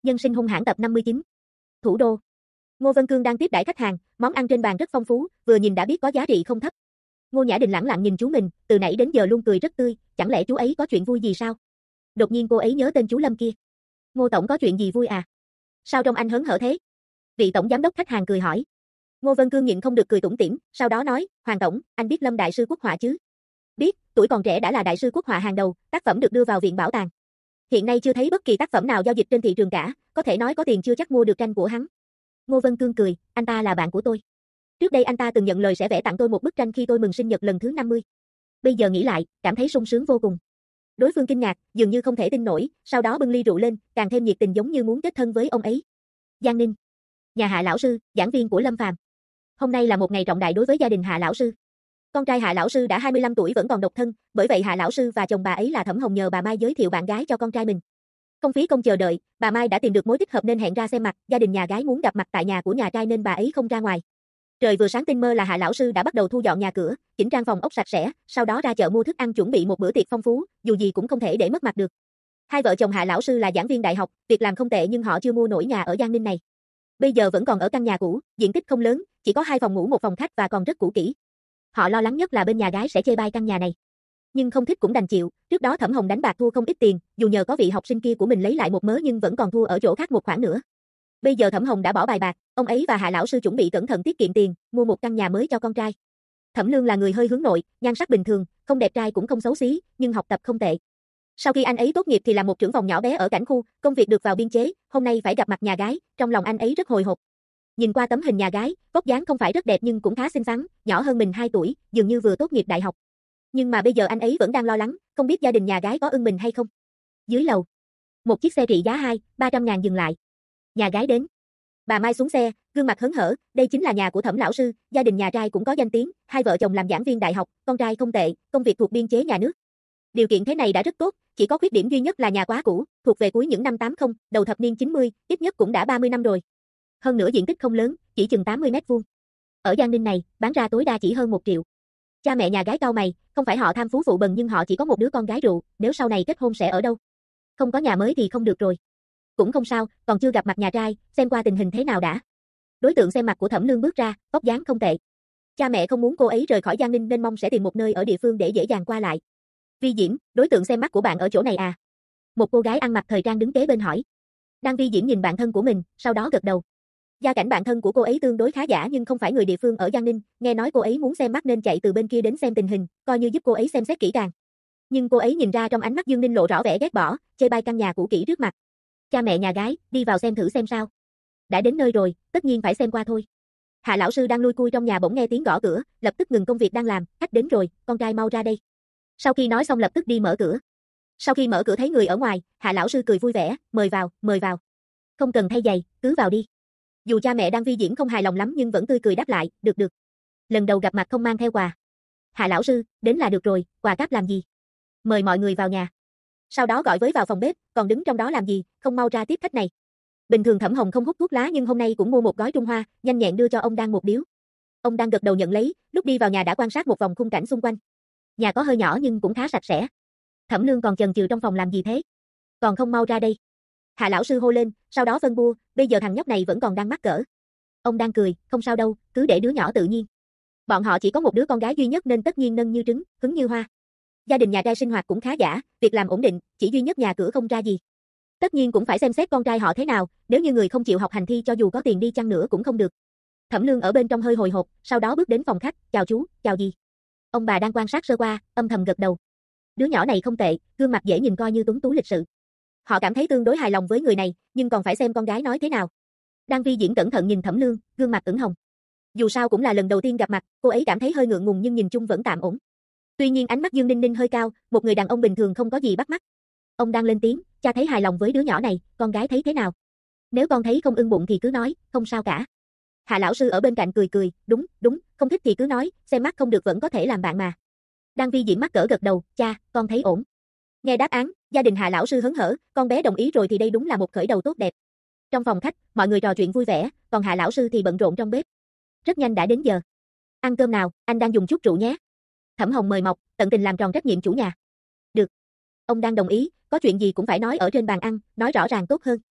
Nhân sinh hung hãn tập 59. Thủ đô. Ngô Vân Cương đang tiếp đãi khách hàng, món ăn trên bàn rất phong phú, vừa nhìn đã biết có giá trị không thấp. Ngô Nhã Đình lẳng lặng nhìn chú mình, từ nãy đến giờ luôn cười rất tươi, chẳng lẽ chú ấy có chuyện vui gì sao? Đột nhiên cô ấy nhớ tên chú Lâm kia. Ngô tổng có chuyện gì vui à? Sao trông anh hớn hở thế? Vị tổng giám đốc khách hàng cười hỏi. Ngô Vân Cương nhịn không được cười tủm tỉm, sau đó nói, Hoàng tổng, anh biết Lâm đại sư quốc họa chứ? Biết, tuổi còn trẻ đã là đại sư quốc họa hàng đầu, tác phẩm được đưa vào viện bảo tàng. Hiện nay chưa thấy bất kỳ tác phẩm nào giao dịch trên thị trường cả, có thể nói có tiền chưa chắc mua được tranh của hắn. Ngô Vân Cương cười, anh ta là bạn của tôi. Trước đây anh ta từng nhận lời sẽ vẽ tặng tôi một bức tranh khi tôi mừng sinh nhật lần thứ 50. Bây giờ nghĩ lại, cảm thấy sung sướng vô cùng. Đối phương kinh ngạc, dường như không thể tin nổi, sau đó bưng ly rượu lên, càng thêm nhiệt tình giống như muốn kết thân với ông ấy. Giang Ninh, nhà Hạ lão sư, giảng viên của Lâm Phàm. Hôm nay là một ngày trọng đại đối với gia đình Hạ lão sư. Con trai Hạ lão sư đã 25 tuổi vẫn còn độc thân, bởi vậy Hạ lão sư và chồng bà ấy là Thẩm Hồng nhờ bà Mai giới thiệu bạn gái cho con trai mình. Không phí công chờ đợi, bà Mai đã tìm được mối thích hợp nên hẹn ra xem mặt, gia đình nhà gái muốn gặp mặt tại nhà của nhà trai nên bà ấy không ra ngoài. Trời vừa sáng tinh mơ là Hạ lão sư đã bắt đầu thu dọn nhà cửa, chỉnh trang phòng ốc sạch sẽ, sau đó ra chợ mua thức ăn chuẩn bị một bữa tiệc phong phú, dù gì cũng không thể để mất mặt được. Hai vợ chồng Hạ lão sư là giảng viên đại học, việc làm không tệ nhưng họ chưa mua nổi nhà ở Giang Ninh này. Bây giờ vẫn còn ở căn nhà cũ, diện tích không lớn, chỉ có 2 phòng ngủ 1 phòng khách và còn rất cũ kỹ. Họ lo lắng nhất là bên nhà gái sẽ chê bai căn nhà này. Nhưng không thích cũng đành chịu, trước đó Thẩm Hồng đánh bạc thua không ít tiền, dù nhờ có vị học sinh kia của mình lấy lại một mớ nhưng vẫn còn thua ở chỗ khác một khoản nữa. Bây giờ Thẩm Hồng đã bỏ bài bạc, ông ấy và Hạ lão sư chuẩn bị cẩn thận tiết kiệm tiền, mua một căn nhà mới cho con trai. Thẩm Lương là người hơi hướng nội, nhan sắc bình thường, không đẹp trai cũng không xấu xí, nhưng học tập không tệ. Sau khi anh ấy tốt nghiệp thì làm một trưởng phòng nhỏ bé ở cảnh khu, công việc được vào biên chế, hôm nay phải gặp mặt nhà gái, trong lòng anh ấy rất hồi hộp. Nhìn qua tấm hình nhà gái, vóc dáng không phải rất đẹp nhưng cũng khá xinh xắn, nhỏ hơn mình 2 tuổi, dường như vừa tốt nghiệp đại học. Nhưng mà bây giờ anh ấy vẫn đang lo lắng, không biết gia đình nhà gái có ưng mình hay không. Dưới lầu, một chiếc xe trị giá 200-300 ngàn dừng lại. Nhà gái đến. Bà Mai xuống xe, gương mặt hớn hở, đây chính là nhà của Thẩm lão sư, gia đình nhà trai cũng có danh tiếng, hai vợ chồng làm giảng viên đại học, con trai không tệ, công việc thuộc biên chế nhà nước. Điều kiện thế này đã rất tốt, chỉ có khuyết điểm duy nhất là nhà quá cũ, thuộc về cuối những năm 80, đầu thập niên 90, ít nhất cũng đã 30 năm rồi. Hơn nữa diện tích không lớn, chỉ chừng 80 mét vuông. Ở Giang Ninh này, bán ra tối đa chỉ hơn 1 triệu. Cha mẹ nhà gái cau mày, không phải họ tham phú phụ bần nhưng họ chỉ có một đứa con gái rượu, nếu sau này kết hôn sẽ ở đâu? Không có nhà mới thì không được rồi. Cũng không sao, còn chưa gặp mặt nhà trai, xem qua tình hình thế nào đã. Đối tượng xem mặt của Thẩm Lương bước ra, vóc dáng không tệ. Cha mẹ không muốn cô ấy rời khỏi Giang Ninh nên mong sẽ tìm một nơi ở địa phương để dễ dàng qua lại. Vi Diễm, đối tượng xem mắt của bạn ở chỗ này à? Một cô gái ăn mặc thời trang đứng kế bên hỏi. Đang Vi Diễm nhìn bạn thân của mình, sau đó gật đầu. Gia cảnh bạn thân của cô ấy tương đối khá giả nhưng không phải người địa phương ở Giang Ninh, nghe nói cô ấy muốn xem mắt nên chạy từ bên kia đến xem tình hình, coi như giúp cô ấy xem xét kỹ càng. Nhưng cô ấy nhìn ra trong ánh mắt Dương Ninh lộ rõ vẻ ghét bỏ, chê bai căn nhà cũ kỹ trước mặt. Cha mẹ nhà gái, đi vào xem thử xem sao. Đã đến nơi rồi, tất nhiên phải xem qua thôi. Hạ lão sư đang lui cui trong nhà bỗng nghe tiếng gõ cửa, lập tức ngừng công việc đang làm, khách đến rồi, con trai mau ra đây. Sau khi nói xong lập tức đi mở cửa. Sau khi mở cửa thấy người ở ngoài, Hạ lão sư cười vui vẻ, mời vào, mời vào. Không cần thay giày, cứ vào đi. Dù cha mẹ đang Vi Diễm không hài lòng lắm nhưng vẫn tươi cười đáp lại, được được. Lần đầu gặp mặt không mang theo quà. Hạ lão sư, đến là được rồi, quà cáp làm gì? Mời mọi người vào nhà. Sau đó gọi với vào phòng bếp, còn đứng trong đó làm gì, không mau ra tiếp khách này. Bình thường Thẩm Hồng không hút thuốc lá nhưng hôm nay cũng mua một gói Trung Hoa, nhanh nhẹn đưa cho ông đang một điếu. Ông đang gật đầu nhận lấy, lúc đi vào nhà đã quan sát một vòng khung cảnh xung quanh. Nhà có hơi nhỏ nhưng cũng khá sạch sẽ. Thẩm Lương còn chần chừ trong phòng làm gì thế? Còn không mau ra đây. Hạ lão sư hô lên, sau đó phân bua, bây giờ thằng nhóc này vẫn còn đang mắc cỡ. Ông đang cười, không sao đâu, cứ để đứa nhỏ tự nhiên. Bọn họ chỉ có một đứa con gái duy nhất nên tất nhiên nâng như trứng, cứng như hoa. Gia đình nhà trai sinh hoạt cũng khá giả, việc làm ổn định, chỉ duy nhất nhà cửa không ra gì. Tất nhiên cũng phải xem xét con trai họ thế nào, nếu như người không chịu học hành thi cho dù có tiền đi chăng nữa cũng không được. Thẩm Lương ở bên trong hơi hồi hộp, sau đó bước đến phòng khách, chào chú, chào gì. Ông bà đang quan sát sơ qua, âm thầm gật đầu. Đứa nhỏ này không tệ, gương mặt dễ nhìn coi như tuấn tú lịch sự. Họ cảm thấy tương đối hài lòng với người này, nhưng còn phải xem con gái nói thế nào. Đang Vi Diễn cẩn thận nhìn Thẩm Lương, gương mặt ửng hồng. Dù sao cũng là lần đầu tiên gặp mặt, cô ấy cảm thấy hơi ngượng ngùng nhưng nhìn chung vẫn tạm ổn. Tuy nhiên ánh mắt Dương Ninh Ninh hơi cao, một người đàn ông bình thường không có gì bắt mắt. Ông đang lên tiếng, cha thấy hài lòng với đứa nhỏ này, con gái thấy thế nào? Nếu con thấy không ưng bụng thì cứ nói, không sao cả. Hạ lão sư ở bên cạnh cười cười, đúng, không thích thì cứ nói, xem mắt không được vẫn có thể làm bạn mà. Đang Vi Diễn mắc cỡ gật đầu, cha, con thấy ổn. Nghe đáp án, gia đình Hạ lão sư hớn hở, con bé đồng ý rồi thì đây đúng là một khởi đầu tốt đẹp. Trong phòng khách, mọi người trò chuyện vui vẻ, còn Hạ lão sư thì bận rộn trong bếp. Rất nhanh đã đến giờ. Ăn cơm nào, anh đang dùng chút rượu nhé. Thẩm Hồng mời mọc, tận tình làm tròn trách nhiệm chủ nhà. Được. Ông đang đồng ý, có chuyện gì cũng phải nói ở trên bàn ăn, nói rõ ràng tốt hơn.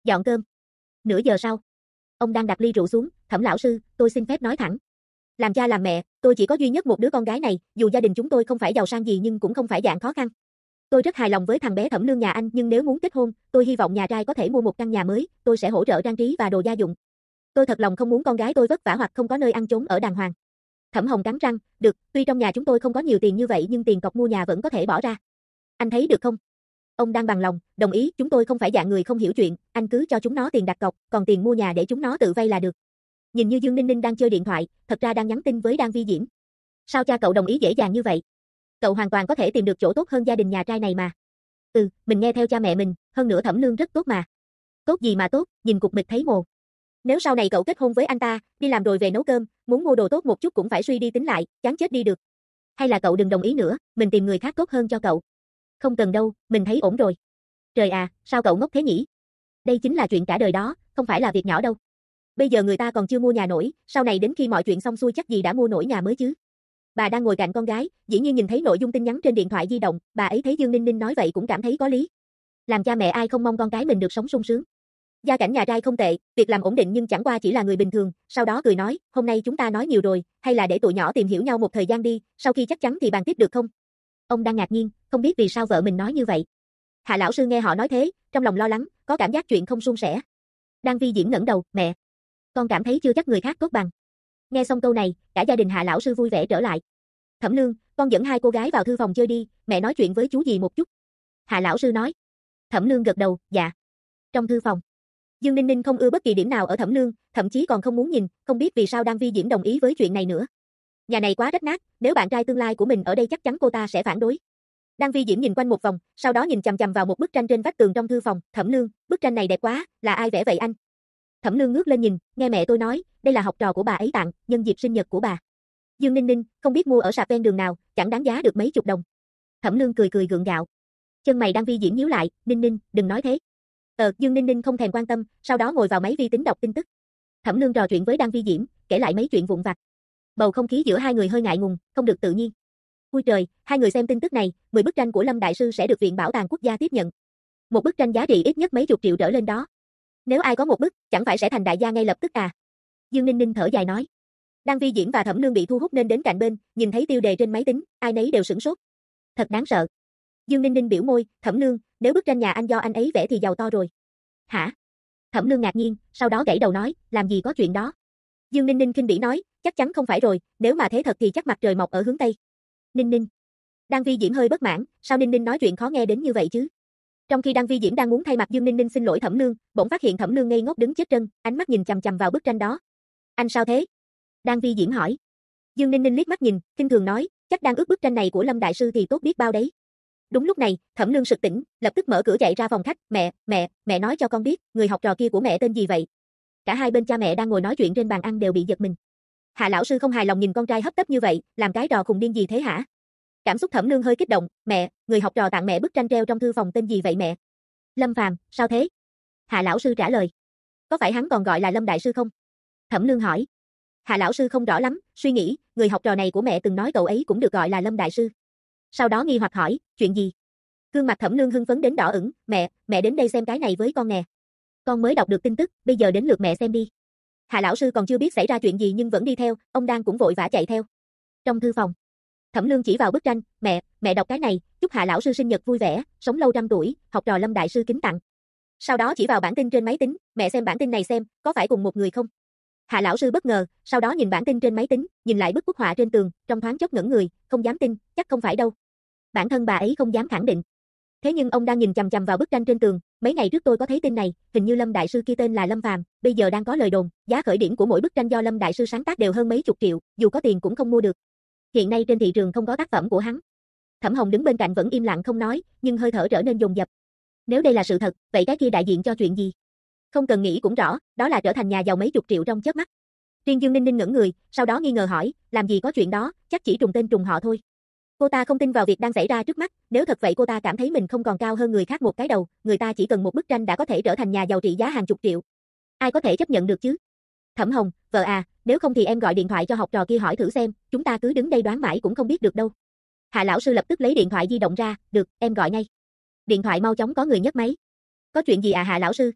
Dọn cơm. Nửa giờ sau, ông đang đặt ly rượu xuống, Thẩm lão sư, tôi xin phép nói thẳng. Làm cha làm mẹ, tôi chỉ có duy nhất một đứa con gái này, dù gia đình chúng tôi không phải giàu sang gì nhưng cũng không phải dạng khó khăn. Tôi rất hài lòng với thằng bé Thẩm Lương nhà anh, nhưng nếu muốn kết hôn, tôi hy vọng nhà trai có thể mua một căn nhà mới, tôi sẽ hỗ trợ trang trí và đồ gia dụng. Tôi thật lòng không muốn con gái tôi vất vả hoặc không có nơi ăn trốn ở đàng hoàng. Thẩm Hồng cắn răng, được, tuy trong nhà chúng tôi không có nhiều tiền như vậy nhưng tiền cọc mua nhà vẫn có thể bỏ ra. Anh thấy được không? Ông đang bằng lòng, đồng ý, chúng tôi không phải dạng người không hiểu chuyện, anh cứ cho chúng nó tiền đặt cọc, còn tiền mua nhà để chúng nó tự vay là được. Nhìn như Dương Ninh Ninh đang chơi điện thoại, thật ra đang nhắn tin với Đan Vi Diễm. Sao cha cậu đồng ý dễ dàng như vậy? Cậu hoàn toàn có thể tìm được chỗ tốt hơn gia đình nhà trai này mà. Mình nghe theo cha mẹ mình, hơn nữa Thẩm Lương rất tốt mà. Tốt gì mà tốt, nhìn cục mịch thấy mồ. Nếu sau này cậu kết hôn với anh ta, đi làm rồi về nấu cơm, muốn mua đồ tốt một chút cũng phải suy đi tính lại, chán chết đi được. Hay là cậu đừng đồng ý nữa, mình tìm người khác tốt hơn cho cậu. Không cần đâu, mình thấy ổn rồi. Trời à, sao cậu ngốc thế nhỉ? Đây chính là chuyện cả đời đó, không phải là việc nhỏ đâu. Bây giờ người ta còn chưa mua nhà nổi, sau này đến khi mọi chuyện xong xuôi chắc gì đã mua nổi nhà mới chứ. Bà đang ngồi cạnh con gái, dĩ nhiên nhìn thấy nội dung tin nhắn trên điện thoại di động, bà ấy thấy Dương Ninh Ninh nói vậy cũng cảm thấy có lý. Làm cha mẹ ai không mong con cái mình được sống sung sướng. Gia cảnh nhà trai không tệ, việc làm ổn định nhưng chẳng qua chỉ là người bình thường, sau đó cười nói, hôm nay chúng ta nói nhiều rồi, hay là để tụi nhỏ tìm hiểu nhau một thời gian đi, sau khi chắc chắn thì bàn tiếp được không? Ông đang ngạc nhiên, không biết vì sao vợ mình nói như vậy. Hạ lão sư nghe họ nói thế, trong lòng lo lắng, có cảm giác chuyện không suôn sẻ. Đan Vi Diễm ngẩng đầu, mẹ, con cảm thấy chưa chắc người khác tốt bằng. Nghe xong câu này, cả gia đình Hạ lão sư vui vẻ trở lại. Thẩm Lương, con dẫn hai cô gái vào thư phòng chơi đi, mẹ nói chuyện với chú dì một chút. Hạ lão sư nói. Thẩm Lương gật đầu, dạ. Trong thư phòng, Dương Ninh Ninh không ưa bất kỳ điểm nào ở Thẩm Lương, thậm chí còn không muốn nhìn, không biết vì sao Đan Vi Diễm đồng ý với chuyện này nữa. Nhà này quá rách nát, nếu bạn trai tương lai của mình ở đây chắc chắn cô ta sẽ phản đối. Đan Vi Diễm nhìn quanh một vòng, sau đó nhìn chằm chằm vào một bức tranh trên vách tường trong thư phòng, Thẩm Lương, bức tranh này đẹp quá, là ai vẽ vậy anh? Thẩm Lương ngước lên nhìn, nghe mẹ tôi nói, đây là học trò của bà ấy tặng, nhân dịp sinh nhật của bà. Dương Ninh Ninh, không biết mua ở sạp ven đường nào, chẳng đáng giá được mấy chục đồng. Thẩm Lương cười cười gượng gạo. Chân mày Đan Vi Diễm nhíu lại, Ninh Ninh, đừng nói thế. Dương Ninh Ninh không thèm quan tâm, sau đó ngồi vào máy vi tính đọc tin tức. Thẩm Lương trò chuyện với Đan Vi Diễm, kể lại mấy chuyện vụn vặt. Bầu không khí giữa hai người hơi ngại ngùng, không được tự nhiên. Ui trời, hai người xem tin tức này, 10 bức tranh của Lâm đại sư sẽ được Viện Bảo tàng Quốc gia tiếp nhận. Một bức tranh giá trị ít nhất mấy chục triệu trở lên đó. Nếu ai có một bức, chẳng phải sẽ thành đại gia ngay lập tức à? Dương Ninh Ninh thở dài nói. Đan Vi Diễm và Thẩm Lương bị thu hút nên đến cạnh bên, nhìn thấy tiêu đề trên máy tính, ai nấy đều sửng sốt. Thật đáng sợ. Dương Ninh Ninh biểu môi, Thẩm Lương, nếu bức tranh nhà anh do anh ấy vẽ thì giàu to rồi. Hả? Thẩm Lương ngạc nhiên, sau đó gãy đầu nói, làm gì có chuyện đó. Dương Ninh Ninh khinh bỉ nói, chắc chắn không phải rồi, nếu mà thế thật thì chắc mặt trời mọc ở hướng Tây. Ninh Ninh. Đan Vi Diễm hơi bất mãn, sao Ninh Ninh nói chuyện khó nghe đến như vậy chứ? Trong khi Đan Vi Diễm đang muốn thay mặt Dương Ninh Ninh xin lỗi Thẩm Lương, bỗng phát hiện Thẩm Lương ngây ngốc đứng chết trân, ánh mắt nhìn chằm chằm vào bức tranh đó. Anh sao thế? Đan Vi Diễm hỏi. Dương Ninh Ninh liếc mắt nhìn, khinh thường nói, chắc đang ước bức tranh này của Lâm đại sư thì tốt biết bao đấy. Đúng lúc này, Thẩm Lương sực tỉnh, lập tức mở cửa chạy ra phòng khách, mẹ nói cho con biết, người học trò kia của mẹ tên gì vậy? Cả hai bên cha mẹ đang ngồi nói chuyện trên bàn ăn đều bị giật mình. Hạ lão sư không hài lòng nhìn con trai hấp tấp như vậy, làm cái trò khùng điên gì thế hả? Cảm xúc Thẩm Lương hơi kích động, mẹ, người học trò tặng mẹ bức tranh treo trong thư phòng tên gì vậy mẹ? Lâm Phàm, sao thế? Hạ lão sư trả lời. Có phải hắn còn gọi là Lâm đại sư không? Thẩm Lương hỏi. Hạ lão sư không rõ lắm, suy nghĩ, người học trò này của mẹ từng nói cậu ấy cũng được gọi là Lâm đại sư. Sau đó nghi hoặc hỏi, chuyện gì? Gương mặt Thẩm Lương hưng phấn đến đỏ ửng, mẹ đến đây xem cái này với con nè. Con mới đọc được tin tức, bây giờ đến lượt mẹ xem đi. Hạ lão sư còn chưa biết xảy ra chuyện gì nhưng vẫn đi theo, ông Đan cũng vội vã chạy theo. Trong thư phòng, Thẩm Lương chỉ vào bức tranh, mẹ đọc cái này, chúc Hạ lão sư sinh nhật vui vẻ, sống lâu trăm tuổi, học trò Lâm đại sư kính tặng. Sau đó chỉ vào bản tin trên máy tính, mẹ xem bản tin này xem, có phải cùng một người không? Hạ lão sư bất ngờ, sau đó nhìn bản tin trên máy tính, nhìn lại bức bức họa trên tường, trong thoáng chốc ngẩn người, không dám tin, chắc không phải đâu. Bản thân bà ấy không dám khẳng định. Thế nhưng ông đang nhìn chằm chằm vào bức tranh trên tường, mấy ngày trước tôi có thấy tin này, hình như Lâm đại sư kia tên là Lâm Phàm, bây giờ đang có lời đồn, giá khởi điểm của mỗi bức tranh do Lâm đại sư sáng tác đều hơn mấy chục triệu, dù có tiền cũng không mua được. Hiện nay trên thị trường không có tác phẩm của hắn. Thẩm Hồng đứng bên cạnh vẫn im lặng không nói, nhưng hơi thở trở nên dồn dập. Nếu đây là sự thật, vậy cái kia đại diện cho chuyện gì? Không cần nghĩ cũng rõ, đó là trở thành nhà giàu mấy chục triệu trong chớp mắt. Riêng Dương Ninh Ninh ngẩn người, sau đó nghi ngờ hỏi, làm gì có chuyện đó, chắc chỉ trùng tên trùng họ thôi. Cô ta không tin vào việc đang xảy ra trước mắt, nếu thật vậy cô ta cảm thấy mình không còn cao hơn người khác một cái đầu, người ta chỉ cần một bức tranh đã có thể trở thành nhà giàu trị giá hàng chục triệu. Ai có thể chấp nhận được chứ? Thẩm Hồng, vợ à, nếu không thì em gọi điện thoại cho học trò kia hỏi thử xem, chúng ta cứ đứng đây đoán mãi cũng không biết được đâu. Hạ lão sư lập tức lấy điện thoại di động ra, được, em gọi ngay. Điện thoại mau chóng có người nhấc máy. Có chuyện gì à Hạ lão sư?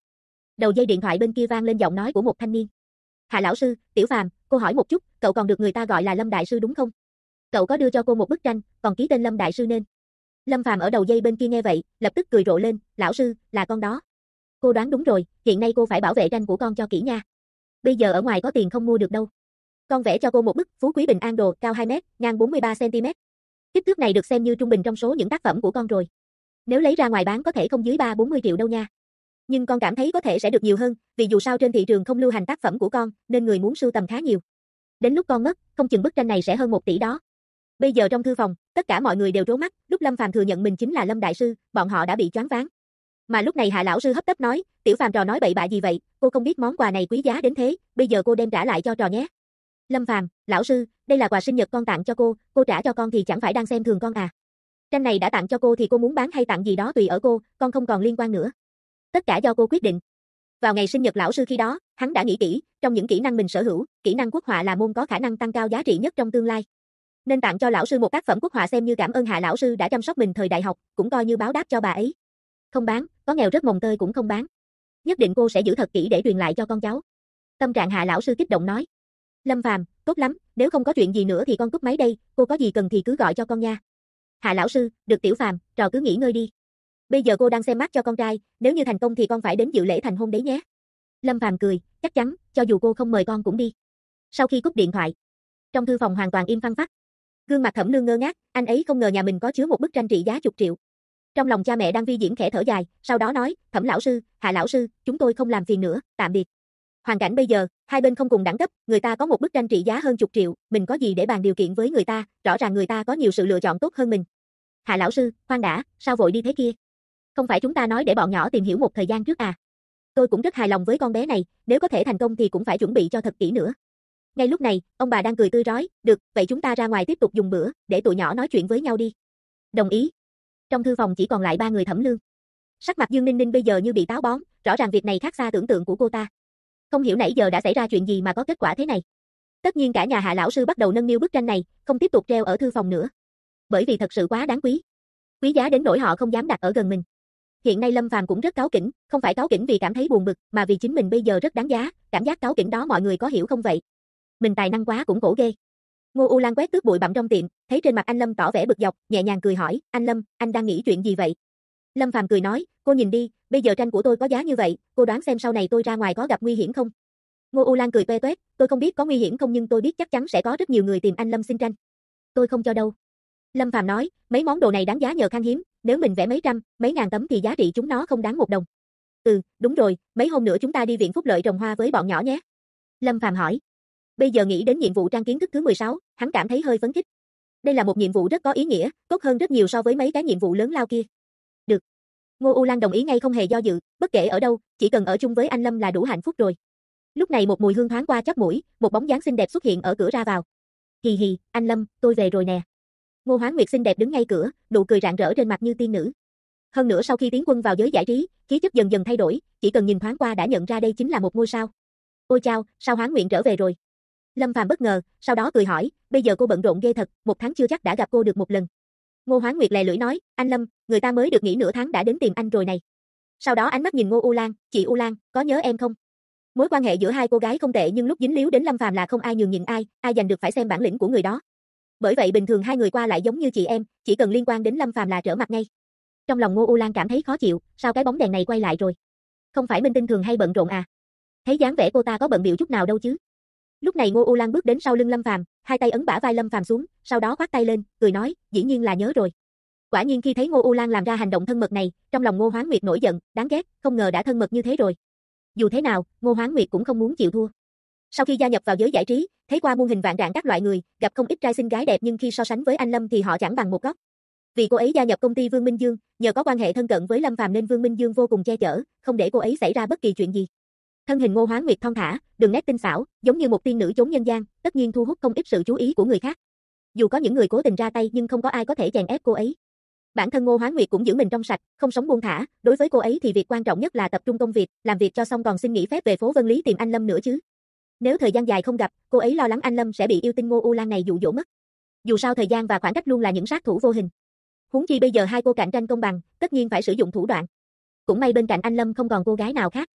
Đầu dây điện thoại bên kia vang lên giọng nói của một thanh niên. Hạ lão sư, Tiểu Phàm, cô hỏi một chút, cậu còn được người ta gọi là Lâm đại sư đúng không? Cậu có đưa cho cô một bức tranh, còn ký tên Lâm đại sư nên. Lâm Phàm ở đầu dây bên kia nghe vậy, lập tức cười rộ lên, lão sư, là con đó. Cô đoán đúng rồi, hiện nay cô phải bảo vệ tranh của con cho kỹ nha. Bây giờ ở ngoài có tiền không mua được đâu. Con vẽ cho cô một bức Phú Quý Bình An Đồ, cao 2 mét, ngang 43 cm. Kích thước này được xem như trung bình trong số những tác phẩm của con rồi. Nếu lấy ra ngoài bán có thể không dưới 3-40 triệu đâu nha. Nhưng con cảm thấy có thể sẽ được nhiều hơn, vì dù sao trên thị trường không lưu hành tác phẩm của con, nên người muốn sưu tầm khá nhiều. Đến lúc con mất, không chừng bức tranh này sẽ hơn 1 tỷ đó. Bây giờ trong thư phòng, tất cả mọi người đều trố mắt, lúc Lâm Phàm thừa nhận mình chính là Lâm đại sư, bọn họ đã bị choáng váng. Mà lúc này Hạ lão sư hấp tấp nói, Tiểu Phàm trò nói bậy bạ gì vậy, cô không biết món quà này quý giá đến thế, bây giờ cô đem trả lại cho trò nhé. Lâm Phàm, lão sư, đây là quà sinh nhật con tặng cho cô trả cho con thì chẳng phải đang xem thường con à. Tranh này đã tặng cho cô thì cô muốn bán hay tặng gì đó tùy ở cô, con không còn liên quan nữa. Tất cả do cô quyết định. Vào ngày sinh nhật lão sư khi đó, hắn đã nghĩ kỹ, trong những kỹ năng mình sở hữu, kỹ năng quốc họa là môn có khả năng tăng cao giá trị nhất trong tương lai. Nên tặng cho lão sư một tác phẩm quốc họa xem như cảm ơn Hạ lão sư đã chăm sóc mình thời đại học, cũng coi như báo đáp cho bà ấy. Không bán, có nghèo rớt mồng tơi cũng không bán. Nhất định cô sẽ giữ thật kỹ để truyền lại cho con cháu. Tâm trạng Hạ lão sư kích động nói. Lâm Phàm, tốt lắm, nếu không có chuyện gì nữa thì con cúp máy đây, cô có gì cần thì cứ gọi cho con nha. Hạ lão sư, được Tiểu Phàm, trò cứ nghỉ ngơi đi. Bây giờ cô đang xem mắt cho con trai, nếu như thành công thì con phải đến dự lễ thành hôn đấy nhé. Lâm Phàm cười, chắc chắn, cho dù cô không mời con cũng đi. Sau khi cúp điện thoại, trong thư phòng hoàn toàn im phăng phắc. Gương mặt Thẩm Nương ngơ ngác, anh ấy không ngờ nhà mình có chứa một bức tranh trị giá chục triệu. Trong lòng cha mẹ đang vi diễn khẽ thở dài, sau đó nói, Thẩm lão sư, Hạ lão sư, chúng tôi không làm phiền nữa, tạm biệt. Hoàn cảnh bây giờ, hai bên không cùng đẳng cấp, người ta có một bức tranh trị giá hơn chục triệu, mình có gì để bàn điều kiện với người ta, rõ ràng người ta có nhiều sự lựa chọn tốt hơn mình. Hạ lão sư, khoan đã, sao vội đi thế kia? Không phải chúng ta nói để bọn nhỏ tìm hiểu một thời gian trước à? Tôi cũng rất hài lòng với con bé này, nếu có thể thành công thì cũng phải chuẩn bị cho thật kỹ nữa. Ngay lúc này, ông bà đang cười tươi rói, được, vậy chúng ta ra ngoài tiếp tục dùng bữa, để tụi nhỏ nói chuyện với nhau đi. Đồng ý. Trong thư phòng chỉ còn lại ba người Thẩm Lương. Sắc mặt Dương Ninh Ninh bây giờ như bị táo bón, rõ ràng việc này khác xa tưởng tượng của cô ta. Không hiểu nãy giờ đã xảy ra chuyện gì mà có kết quả thế này. Tất nhiên cả nhà Hạ lão sư bắt đầu nâng niu bức tranh này, không tiếp tục treo ở thư phòng nữa. Bởi vì thật sự quá đáng quý. Quý giá đến nỗi họ không dám đặt ở gần mình. Hiện nay Lâm Phàm cũng rất cáu kỉnh, không phải cáu kỉnh vì cảm thấy buồn bực, mà vì chính mình bây giờ rất đáng giá, cảm giác cáu kỉnh đó mọi người có hiểu không vậy? Mình tài năng quá cũng khổ ghê. Ngô U Lan quét tước bụi bặm trong tiệm, thấy trên mặt anh Lâm tỏ vẻ bực dọc, nhẹ nhàng cười hỏi, anh Lâm, anh đang nghĩ chuyện gì vậy? Lâm Phàm cười nói, cô nhìn đi, bây giờ tranh của tôi có giá như vậy, cô đoán xem sau này tôi ra ngoài có gặp nguy hiểm không? Ngô U Lan cười toe toét, tôi không biết có nguy hiểm không nhưng tôi biết chắc chắn sẽ có rất nhiều người tìm anh Lâm xin tranh. Tôi không cho đâu. Lâm Phàm nói, mấy món đồ này đáng giá nhờ khan hiếm, nếu mình vẽ mấy trăm, mấy ngàn tấm thì giá trị chúng nó không đáng một đồng. Đúng rồi, mấy hôm nữa chúng ta đi viện phúc lợi trồng hoa với bọn nhỏ nhé. Lâm Phàm hỏi. Bây giờ nghĩ đến nhiệm vụ trang kiến thức thứ 16, hắn cảm thấy hơi phấn khích. Đây là một nhiệm vụ rất có ý nghĩa, tốt hơn rất nhiều so với mấy cái nhiệm vụ lớn lao kia. Được. Ngô U Lan đồng ý ngay không hề do dự, bất kể ở đâu, chỉ cần ở chung với anh Lâm là đủ hạnh phúc rồi. Lúc này một mùi hương thoáng qua chóp mũi, một bóng dáng xinh đẹp xuất hiện ở cửa ra vào. Hì hì, anh Lâm, tôi về rồi nè. Ngô Hoán Nguyệt xinh đẹp đứng ngay cửa, nụ cười rạng rỡ trên mặt như tiên nữ. Hơn nữa sau khi tiến quân vào giới giải trí, khí chất dần dần thay đổi, chỉ cần nhìn thoáng qua đã nhận ra đây chính là một ngôi sao. Ôi chao, sao Hoán Nguyệt trở về rồi? Lâm Phàm bất ngờ, sau đó cười hỏi, bây giờ cô bận rộn ghê thật, một tháng chưa chắc đã gặp cô được một lần. Ngô Hoán Nguyệt lè lưỡi nói, anh Lâm, người ta mới được nghỉ nửa tháng đã đến tìm anh rồi này. Sau đó ánh mắt nhìn Ngô U Lan, chị U Lan, có nhớ em không? Mối quan hệ giữa hai cô gái không tệ nhưng lúc dính líu đến Lâm Phàm là không ai nhường nhịn ai, ai giành được phải xem bản lĩnh của người đó. Bởi vậy bình thường hai người qua lại giống như chị em, chỉ cần liên quan đến Lâm Phàm là trở mặt ngay. Trong lòng Ngô U Lan cảm thấy khó chịu, sao cái bóng đèn này quay lại rồi? Không phải minh tinh thường hay bận rộn à? Thấy dáng vẻ cô ta có bận bịu chút nào đâu chứ? Lúc này Ngô U Lan bước đến sau lưng Lâm Phàm, hai tay ấn bả vai Lâm Phàm xuống, sau đó khoác tay lên, cười nói, dĩ nhiên là nhớ rồi. Quả nhiên khi thấy Ngô U Lan làm ra hành động thân mật này, trong lòng Ngô Hoán Nguyệt nổi giận, đáng ghét, không ngờ đã thân mật như thế rồi. Dù thế nào, Ngô Hoán Nguyệt cũng không muốn chịu thua. Sau khi gia nhập vào giới giải trí, thấy qua muôn hình vạn trạng các loại người, gặp không ít trai xinh gái đẹp nhưng khi so sánh với anh Lâm thì họ chẳng bằng một góc. Vì cô ấy gia nhập công ty Vương Minh Dương, nhờ có quan hệ thân cận với Lâm Phàm nên Vương Minh Dương vô cùng che chở, không để cô ấy xảy ra bất kỳ chuyện gì. Thân hình Ngô Hoán Nguyệt thon thả, đường nét tinh xảo, giống như một tiên nữ chốn nhân gian, tất nhiên thu hút không ít sự chú ý của người khác. Dù có những người cố tình ra tay nhưng không có ai có thể chèn ép cô ấy. Bản thân Ngô Hoán Nguyệt cũng giữ mình trong sạch, không sống buông thả, đối với cô ấy thì việc quan trọng nhất là tập trung công việc, làm việc cho xong còn xin nghỉ phép về phố Vân Lý tìm anh Lâm nữa chứ. Nếu thời gian dài không gặp, cô ấy lo lắng anh Lâm sẽ bị yêu tinh Ngô U Lan này dụ dỗ mất. Dù sao thời gian và khoảng cách luôn là những sát thủ vô hình. Huống chi bây giờ hai cô cạnh tranh công bằng, tất nhiên phải sử dụng thủ đoạn. Cũng may bên cạnh anh Lâm không còn cô gái nào khác.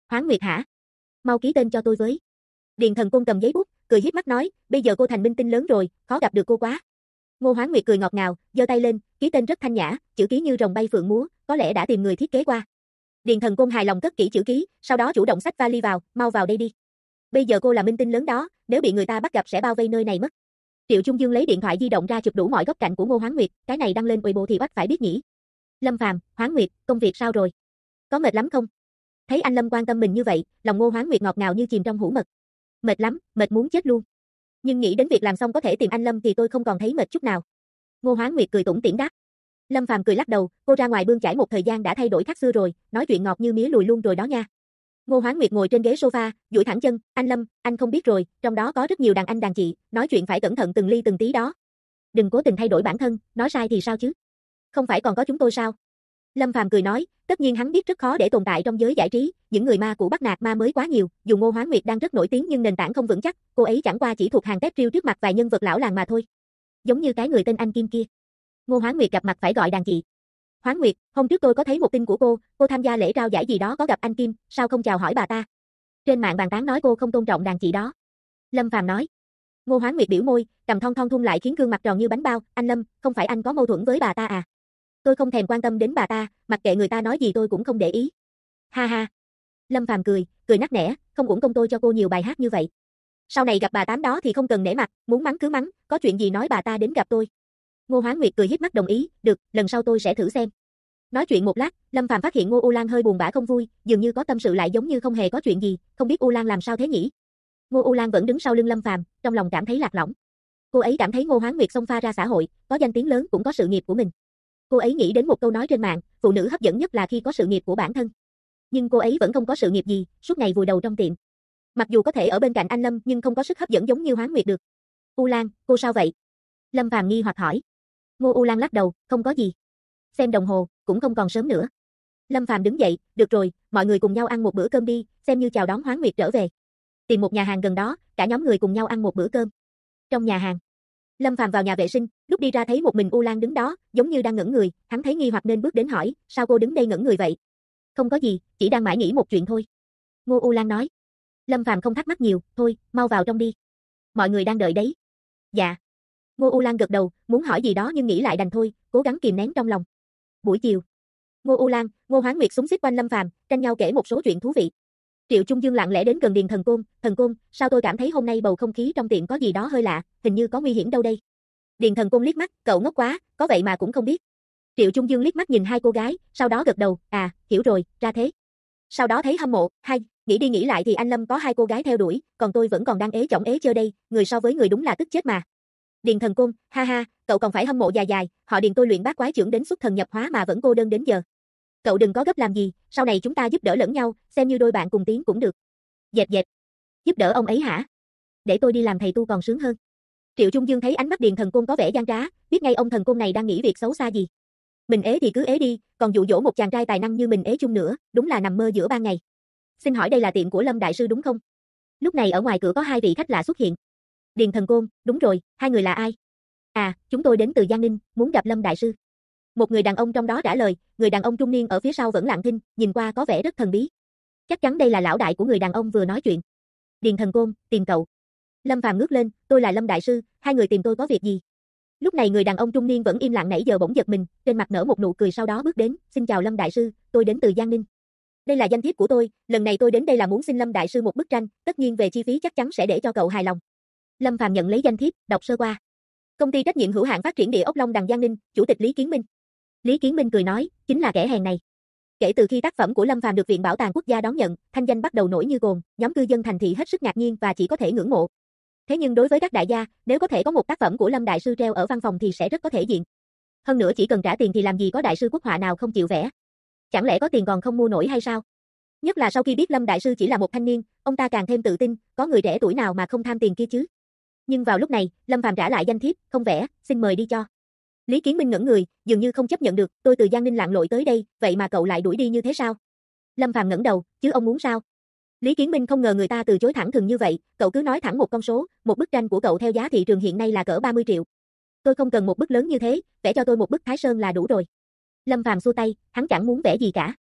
Hoán Nguyệt hả? Mau ký tên cho tôi với. Điền Thần Côn cầm giấy bút, cười híp mắt nói, bây giờ cô thành minh tinh lớn rồi, khó gặp được cô quá. Ngô Hoán Nguyệt cười ngọt ngào, giơ tay lên, ký tên rất thanh nhã, chữ ký như rồng bay phượng múa, có lẽ đã tìm người thiết kế qua. Điền Thần Côn hài lòng cất kỹ chữ ký, sau đó chủ động xách vali vào, mau vào đây đi. Bây giờ cô là minh tinh lớn đó, nếu bị người ta bắt gặp sẽ bao vây nơi này mất. Triệu Trung Dương lấy điện thoại di động ra chụp đủ mọi góc cạnh của Ngô Hoán Nguyệt, cái này đăng lên Weibo thì bắt phải biết nhỉ. Lâm Phàm, Hoán Nguyệt, công việc sao rồi? Có mệt lắm không? Thấy anh Lâm quan tâm mình như vậy, lòng Ngô Hoán Nguyệt ngọt ngào như chìm trong hũ mật. Mệt lắm, mệt muốn chết luôn. Nhưng nghĩ đến việc làm xong có thể tìm anh Lâm thì tôi không còn thấy mệt chút nào. Ngô Hoán Nguyệt cười tủm tỉm đáp. Lâm Phàm cười lắc đầu, cô ra ngoài bươn chải một thời gian đã thay đổi khác xưa rồi, nói chuyện ngọt như mía lùi luôn rồi đó nha. Ngô Hoán Nguyệt ngồi trên ghế sofa, duỗi thẳng chân, anh Lâm, anh không biết rồi, trong đó có rất nhiều đàn anh đàn chị, nói chuyện phải cẩn thận từng ly từng tí đó. Đừng cố tình thay đổi bản thân, nói sai thì sao chứ? Không phải còn có chúng tôi sao? Lâm Phàm cười nói, tất nhiên hắn biết rất khó để tồn tại trong giới giải trí, những người ma cũ bắt nạt ma mới quá nhiều, dù Ngô Hoán Nguyệt đang rất nổi tiếng nhưng nền tảng không vững chắc, cô ấy chẳng qua chỉ thuộc hàng tép riêu trước mặt vài nhân vật lão làng mà thôi. Giống như cái người tên anh Kim kia. Ngô Hoán Nguyệt gặp mặt phải gọi đàn chị. Hoán Nguyệt, hôm trước tôi có thấy một tin của cô tham gia lễ trao giải gì đó có gặp anh Kim, sao không chào hỏi bà ta? Trên mạng bàn tán nói cô không tôn trọng đàn chị đó. Lâm Phàm nói. Ngô Hoán Nguyệt biểu môi, cầm thon thon thun lại khiến gương mặt tròn như bánh bao, anh Lâm, không phải anh có mâu thuẫn với bà ta à? Tôi không thèm quan tâm đến bà ta, mặc kệ người ta nói gì tôi cũng không để ý. Ha ha. Lâm Phàm cười nắc nẻ, không uổng công tôi cho cô nhiều bài hát như vậy. Sau này gặp bà tám đó thì không cần nể mặt, muốn mắng cứ mắng, có chuyện gì nói bà ta đến gặp tôi. Ngô Hoán Nguyệt cười híp mắt đồng ý, được, lần sau tôi sẽ thử xem. Nói chuyện một lát, Lâm Phàm phát hiện Ngô U Lan hơi buồn bã không vui, dường như có tâm sự lại giống như không hề có chuyện gì, không biết U Lan làm sao thế nhỉ? Ngô U Lan vẫn đứng sau lưng Lâm Phàm, trong lòng cảm thấy lạc lõng. Cô ấy cảm thấy Ngô Hoán Nguyệt xông pha ra xã hội, có danh tiếng lớn cũng có sự nghiệp của mình. Cô ấy nghĩ đến một câu nói trên mạng, phụ nữ hấp dẫn nhất là khi có sự nghiệp của bản thân. Nhưng cô ấy vẫn không có sự nghiệp gì, suốt ngày vùi đầu trong tiệm. Mặc dù có thể ở bên cạnh anh Lâm nhưng không có sức hấp dẫn giống như Hoán Nguyệt được. U Lan, cô sao vậy? Lâm Phàm nghi hoặc hỏi. Ngô U Lan lắc đầu, không có gì. Xem đồng hồ, cũng không còn sớm nữa. Lâm Phàm đứng dậy, được rồi, mọi người cùng nhau ăn một bữa cơm đi, xem như chào đón Hoán Nguyệt trở về. Tìm một nhà hàng gần đó, cả nhóm người cùng nhau ăn một bữa cơm. Trong nhà hàng, Lâm Phàm vào nhà vệ sinh, lúc đi ra thấy một mình U Lan đứng đó, giống như đang ngẩn người, hắn thấy nghi hoặc nên bước đến hỏi, sao cô đứng đây ngẩn người vậy? Không có gì, chỉ đang mải nghĩ một chuyện thôi. Ngô U Lan nói. Lâm Phàm không thắc mắc nhiều, thôi, mau vào trong đi. Mọi người đang đợi đấy. Dạ. Ngô U Lan gật đầu, muốn hỏi gì đó nhưng nghĩ lại đành thôi, cố gắng kìm nén trong lòng. Buổi chiều, Ngô U Lan, Ngô Hoán Nguyệt xúm xít quanh Lâm Phàm, tranh nhau kể một số chuyện thú vị. Triệu Trung Dương lặng lẽ đến gần Điền Thần Côn, sao tôi cảm thấy hôm nay bầu không khí trong tiệm có gì đó hơi lạ, hình như có nguy hiểm đâu đây. Điền Thần Côn liếc mắt, cậu ngốc quá, có vậy mà cũng không biết. Triệu Trung Dương liếc mắt nhìn hai cô gái, sau đó gật đầu, à, hiểu rồi, ra thế. Sau đó thấy hâm mộ, hay, nghĩ đi nghĩ lại thì anh Lâm có hai cô gái theo đuổi, còn tôi vẫn còn đang ế chổng ế chơ đây, người so với người đúng là tức chết mà. Điền Thần Côn, ha ha, cậu còn phải hâm mộ dài dài, họ Điền tôi luyện bát quái trưởng đến xuất thần nhập hóa mà vẫn cô đơn đến giờ. Cậu đừng có gấp làm gì, sau này chúng ta giúp đỡ lẫn nhau, xem như đôi bạn cùng tiến cũng được. Dẹp dẹp. Giúp đỡ ông ấy hả? Để tôi đi làm thầy tu còn sướng hơn. Triệu Trung Dương thấy ánh mắt Điền Thần Côn có vẻ gian trá, biết ngay ông thần côn này đang nghĩ việc xấu xa gì. Mình ế thì cứ ế đi, còn dụ dỗ một chàng trai tài năng như mình ế chung nữa, đúng là nằm mơ giữa ban ngày. Xin hỏi đây là tiệm của Lâm đại sư đúng không? Lúc này ở ngoài cửa có hai vị khách lạ xuất hiện. Điền Thần Côn, đúng rồi, hai người là ai? À, chúng tôi đến từ Giang Ninh, muốn gặp Lâm đại sư. Một người đàn ông trong đó trả lời, người đàn ông trung niên ở phía sau vẫn lặng thinh, nhìn qua có vẻ rất thần bí. Chắc chắn đây là lão đại của người đàn ông vừa nói chuyện. Điền Thần Côn, tìm cậu. Lâm Phàm ngước lên, tôi là Lâm đại sư, hai người tìm tôi có việc gì? Lúc này người đàn ông trung niên vẫn im lặng nãy giờ bỗng giật mình, trên mặt nở một nụ cười sau đó bước đến, xin chào Lâm đại sư, tôi đến từ Giang Ninh. Đây là danh thiếp của tôi, lần này tôi đến đây là muốn xin Lâm đại sư một bức tranh, tất nhiên về chi phí chắc chắn sẽ để cho cậu hài lòng. Lâm Phàm nhận lấy danh thiếp, đọc sơ qua. Công ty trách nhiệm hữu hạn phát triển địa ốc Long Đằng Giang Ninh, chủ tịch Lý Kiến Minh. Lý Kiến Minh cười nói, chính là kẻ hèn này. Kể từ khi tác phẩm của Lâm Phàm được Viện Bảo tàng Quốc gia đón nhận, thanh danh bắt đầu nổi như cồn, nhóm cư dân thành thị hết sức ngạc nhiên và chỉ có thể ngưỡng mộ. Thế nhưng đối với các đại gia, nếu có thể có một tác phẩm của Lâm đại sư treo ở văn phòng thì sẽ rất có thể diện. Hơn nữa chỉ cần trả tiền thì làm gì có đại sư quốc họa nào không chịu vẽ. Chẳng lẽ có tiền còn không mua nổi hay sao? Nhất là sau khi biết Lâm đại sư chỉ là một thanh niên, ông ta càng thêm tự tin, có người trẻ tuổi nào mà không tham tiền kia chứ. Nhưng vào lúc này, Lâm Phàm trả lại danh thiếp, không vẽ, xin mời đi cho. Lý Kiến Minh ngẩn người, dường như không chấp nhận được, tôi từ Giang Ninh lặn lội tới đây, vậy mà cậu lại đuổi đi như thế sao? Lâm Phàm ngẩng đầu, chứ ông muốn sao? Lý Kiến Minh không ngờ người ta từ chối thẳng thừng như vậy, cậu cứ nói thẳng một con số, một bức tranh của cậu theo giá thị trường hiện nay là cỡ 30 triệu. Tôi không cần một bức lớn như thế, vẽ cho tôi một bức Thái Sơn là đủ rồi. Lâm Phàm xua tay, hắn chẳng muốn vẽ gì cả.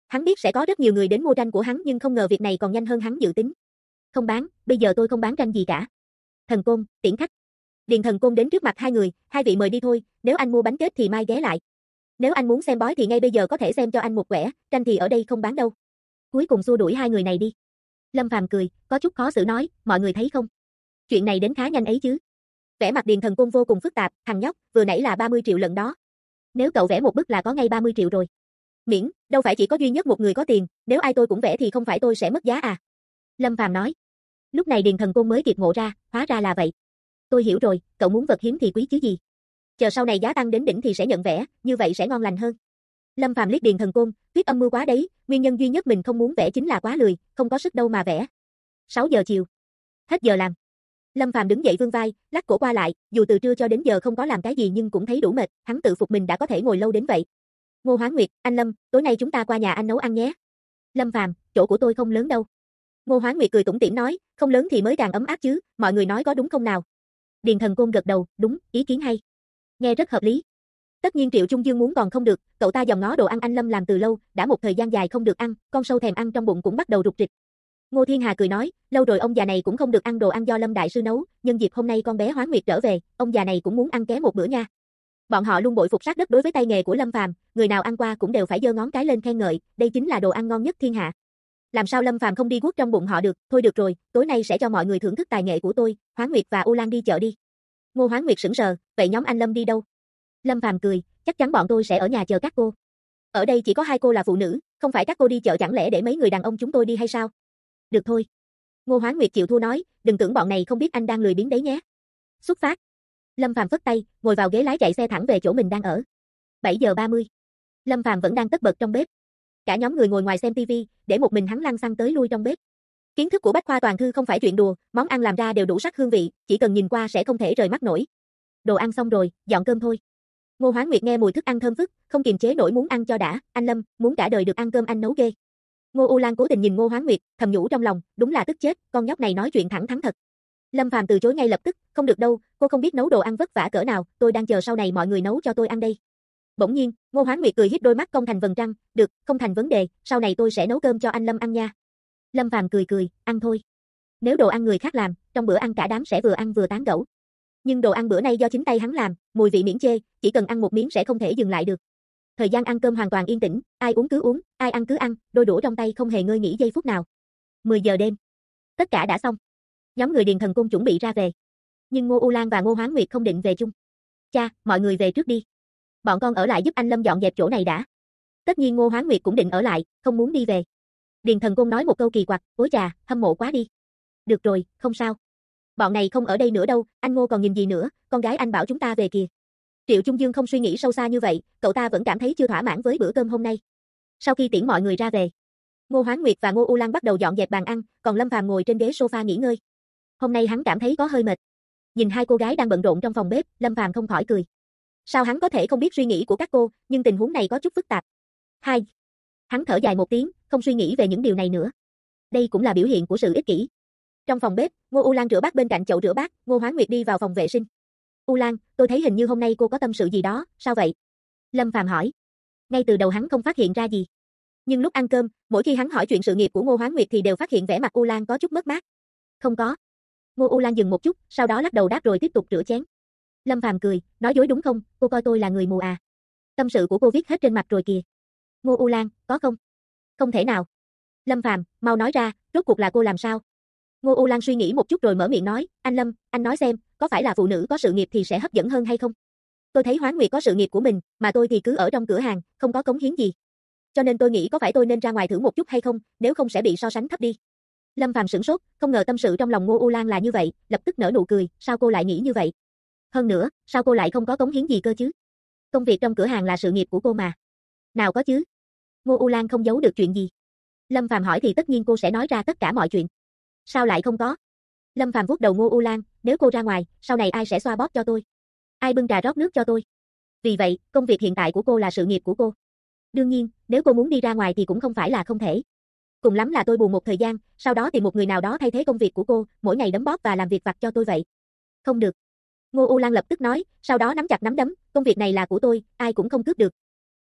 Hắn biết sẽ có rất nhiều người đến mua tranh của hắn nhưng không ngờ việc này còn nhanh hơn hắn dự tính. Không bán, bây giờ tôi không bán tranh gì cả. Thần Côn, tiễn khách. Điền Thần Côn đến trước mặt hai người, hai vị mời đi thôi, nếu anh mua bánh kết thì mai ghé lại. Nếu anh muốn xem bói thì ngay bây giờ có thể xem cho anh một quẻ, tranh thì ở đây không bán đâu. Cuối cùng xua đuổi hai người này đi. Lâm Phàm cười, có chút khó xử nói, mọi người thấy không? Chuyện này đến khá nhanh ấy chứ. Vẻ mặt Điền Thần Côn vô cùng phức tạp, thằng nhóc, vừa nãy là 30 triệu lần đó. Nếu cậu vẽ một bức là có ngay 30 triệu rồi. Miễn, đâu phải chỉ có duy nhất một người có tiền, nếu ai tôi cũng vẽ thì không phải tôi sẽ mất giá à? Lâm Phàm nói. Lúc này Điền Thần Côn mới kịp ngộ ra, hóa ra là vậy. Tôi hiểu rồi, cậu muốn vật hiếm thì quý chứ gì. Chờ sau này giá tăng đến đỉnh thì sẽ nhận vẽ, như vậy sẽ ngon lành hơn. Lâm Phàm liếc Điền Thần Côn, Tuyết âm mưu quá đấy, nguyên nhân duy nhất mình không muốn vẽ chính là quá lười, không có sức đâu mà vẽ. 6 giờ chiều. Hết giờ làm. Lâm Phàm đứng dậy vươn vai, lắc cổ qua lại, dù từ trưa cho đến giờ không có làm cái gì nhưng cũng thấy đủ mệt, hắn tự phục mình đã có thể ngồi lâu đến vậy. Ngô Hoán Nguyệt, anh Lâm, tối nay chúng ta qua nhà anh nấu ăn nhé. Lâm Phàm, chỗ của tôi không lớn đâu. Ngô Hoán Nguyệt cười tủm tỉm nói, không lớn thì mới càng ấm áp chứ, mọi người nói có đúng không nào? Điền Thần Côn gật đầu, đúng, ý kiến hay. Nghe rất hợp lý. Tất nhiên Triệu Trung Dương muốn còn không được, cậu ta dòm ngó đồ ăn anh Lâm làm từ lâu, đã một thời gian dài không được ăn, con sâu thèm ăn trong bụng cũng bắt đầu rục rịch. Ngô Thiên Hà cười nói, lâu rồi ông già này cũng không được ăn đồ ăn do Lâm đại sư nấu, nhân dịp hôm nay con bé Hoán Nguyệt trở về, ông già này cũng muốn ăn ké một bữa nha. Bọn họ luôn bội phục sát đất đối với tay nghề của Lâm Phàm, người nào ăn qua cũng đều phải giơ ngón cái lên khen ngợi, đây chính là đồ ăn ngon nhất thiên hạ. Làm sao Lâm Phàm không đi guốc trong bụng họ được, thôi được rồi, tối nay sẽ cho mọi người thưởng thức tài nghệ của tôi, Hoán Nguyệt và U Lan đi chợ đi. Ngô Hoán Nguyệt sững sờ, vậy nhóm anh Lâm đi đâu? Lâm Phàm cười, chắc chắn bọn tôi sẽ ở nhà chờ các cô. Ở đây chỉ có hai cô là phụ nữ, không phải các cô đi chợ chẳng lẽ để mấy người đàn ông chúng tôi đi hay sao? Được thôi. Ngô Hoán Nguyệt chịu thua nói, đừng tưởng bọn này không biết anh đang lười biếng đấy nhé. Xuất phát. Lâm Phàm phất tay, ngồi vào ghế lái chạy xe thẳng về chỗ mình đang ở. 7 giờ 30. Lâm Phàm vẫn đang tất bật trong bếp. Cả nhóm người ngồi ngoài xem tivi, để một mình hắn lăng xăng tới lui trong bếp. Kiến thức của Bách khoa toàn thư không phải chuyện đùa, món ăn làm ra đều đủ sắc hương vị, chỉ cần nhìn qua sẽ không thể rời mắt nổi. Đồ ăn xong rồi, dọn cơm thôi. Ngô Hoán Nguyệt nghe mùi thức ăn thơm phức, không kiềm chế nổi muốn ăn cho đã, anh Lâm, muốn cả đời được ăn cơm anh nấu ghê. Ngô U Lan cố tình nhìn Ngô Hoán Nguyệt, thầm nhủ trong lòng, đúng là tức chết, con nhóc này nói chuyện thẳng thắn thật. Lâm Phàm từ chối ngay lập tức, không được đâu, cô không biết nấu đồ ăn vất vả cỡ nào, tôi đang chờ sau này mọi người nấu cho tôi ăn đây. Bỗng nhiên, Ngô Hoán Nguyệt cười híp đôi mắt cong thành vầng trăng, được, không thành vấn đề, sau này tôi sẽ nấu cơm cho anh Lâm ăn nha. Lâm Phàm cười, ăn thôi. Nếu đồ ăn người khác làm, trong bữa ăn cả đám sẽ vừa ăn vừa tán gẫu. Nhưng đồ ăn bữa nay do chính tay hắn làm, mùi vị miễn chê, chỉ cần ăn một miếng sẽ không thể dừng lại được. Thời gian ăn cơm hoàn toàn yên tĩnh, ai uống cứ uống, ai ăn cứ ăn, đôi đũa trong tay không hề ngơi nghỉ giây phút nào. 10 giờ đêm. Tất cả đã xong. Nhóm người Điền Thần Côn chuẩn bị ra về. Nhưng Ngô U Lan và Ngô Hoán Nguyệt không định về chung. Cha, mọi người về trước đi. Bọn con ở lại giúp anh Lâm dọn dẹp chỗ này đã. Tất nhiên Ngô Hoán Nguyệt cũng định ở lại, không muốn đi về. Điền Thần Côn nói một câu kỳ quặc, ôi chà, hâm mộ quá đi. Được rồi, không sao. Bọn này không ở đây nữa đâu, anh Ngô còn nhìn gì nữa, con gái anh bảo chúng ta về kìa. Triệu Trung Dương không suy nghĩ sâu xa như vậy, cậu ta vẫn cảm thấy chưa thỏa mãn với bữa cơm hôm nay. Sau khi tiễn mọi người ra về, Ngô Hoán Nguyệt và Ngô U Lan bắt đầu dọn dẹp bàn ăn, còn Lâm Phàm ngồi trên ghế sofa nghỉ ngơi. Hôm nay hắn cảm thấy có hơi mệt. Nhìn hai cô gái đang bận rộn trong phòng bếp, Lâm Phàm không khỏi cười. Sao hắn có thể không biết suy nghĩ của các cô, nhưng tình huống này có chút phức tạp. Hai. Hắn thở dài một tiếng, không suy nghĩ về những điều này nữa. Đây cũng là biểu hiện của sự ích kỷ. Trong phòng bếp, Ngô U Lan rửa bát bên cạnh chậu rửa bát, Ngô Hoán Nguyệt đi vào phòng vệ sinh. U Lan, tôi thấy hình như hôm nay cô có tâm sự gì đó, sao vậy? Lâm Phàm hỏi. Ngay từ đầu hắn không phát hiện ra gì. Nhưng lúc ăn cơm, mỗi khi hắn hỏi chuyện sự nghiệp của Ngô Hoán Nguyệt thì đều phát hiện vẻ mặt U Lan có chút mất mát. Không có. Ngô U Lan dừng một chút, sau đó lắc đầu đáp rồi tiếp tục rửa chén. Lâm Phàm cười, nói dối đúng không, cô coi tôi là người mù à? Tâm sự của cô viết hết trên mặt rồi kìa. Ngô U Lan, có không? Không thể nào. Lâm Phàm, mau nói ra, rốt cuộc là cô làm sao? Ngô U Lan suy nghĩ một chút rồi mở miệng nói, anh Lâm, anh nói xem, có phải là phụ nữ có sự nghiệp thì sẽ hấp dẫn hơn hay không? Tôi thấy Hoán Nguyệt có sự nghiệp của mình, mà tôi thì cứ ở trong cửa hàng, không có cống hiến gì. Cho nên tôi nghĩ có phải tôi nên ra ngoài thử một chút hay không, nếu không sẽ bị so sánh thấp đi. Lâm Phàm sửng sốt, không ngờ tâm sự trong lòng Ngô U Lan là như vậy, lập tức nở nụ cười, sao cô lại nghĩ như vậy? Hơn nữa, sao cô lại không có cống hiến gì cơ chứ? Công việc trong cửa hàng là sự nghiệp của cô mà. Nào có chứ. Ngô U Lan không giấu được chuyện gì. Lâm Phàm hỏi thì tất nhiên cô sẽ nói ra tất cả mọi chuyện. Sao lại không có? Lâm Phàm vuốt đầu Ngô U Lan, nếu cô ra ngoài, sau này ai sẽ xoa bóp cho tôi? Ai bưng trà rót nước cho tôi? Vì vậy, công việc hiện tại của cô là sự nghiệp của cô. Đương nhiên, nếu cô muốn đi ra ngoài thì cũng không phải là không thể. Cùng lắm là tôi buồn một thời gian, sau đó tìm một người nào đó thay thế công việc của cô, mỗi ngày đấm bóp và làm việc vặt cho tôi vậy. Không được. Ngô U Lan lập tức nói, sau đó nắm chặt nắm đấm, công việc này là của tôi, ai cũng không cướp được.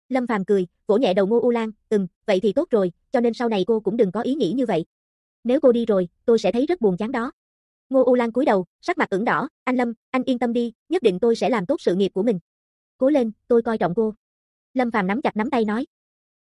Lâm Phàm cười, vỗ nhẹ đầu Ngô U Lan, vậy thì tốt rồi, cho nên sau này cô cũng đừng có ý nghĩ như vậy. Nếu cô đi rồi, tôi sẽ thấy rất buồn chán đó. Ngô U Lan cúi đầu, sắc mặt ửng đỏ, anh Lâm, anh yên tâm đi, nhất định tôi sẽ làm tốt sự nghiệp của mình. Cố lên, tôi coi trọng cô. Lâm Phàm nắm chặt nắm tay nói.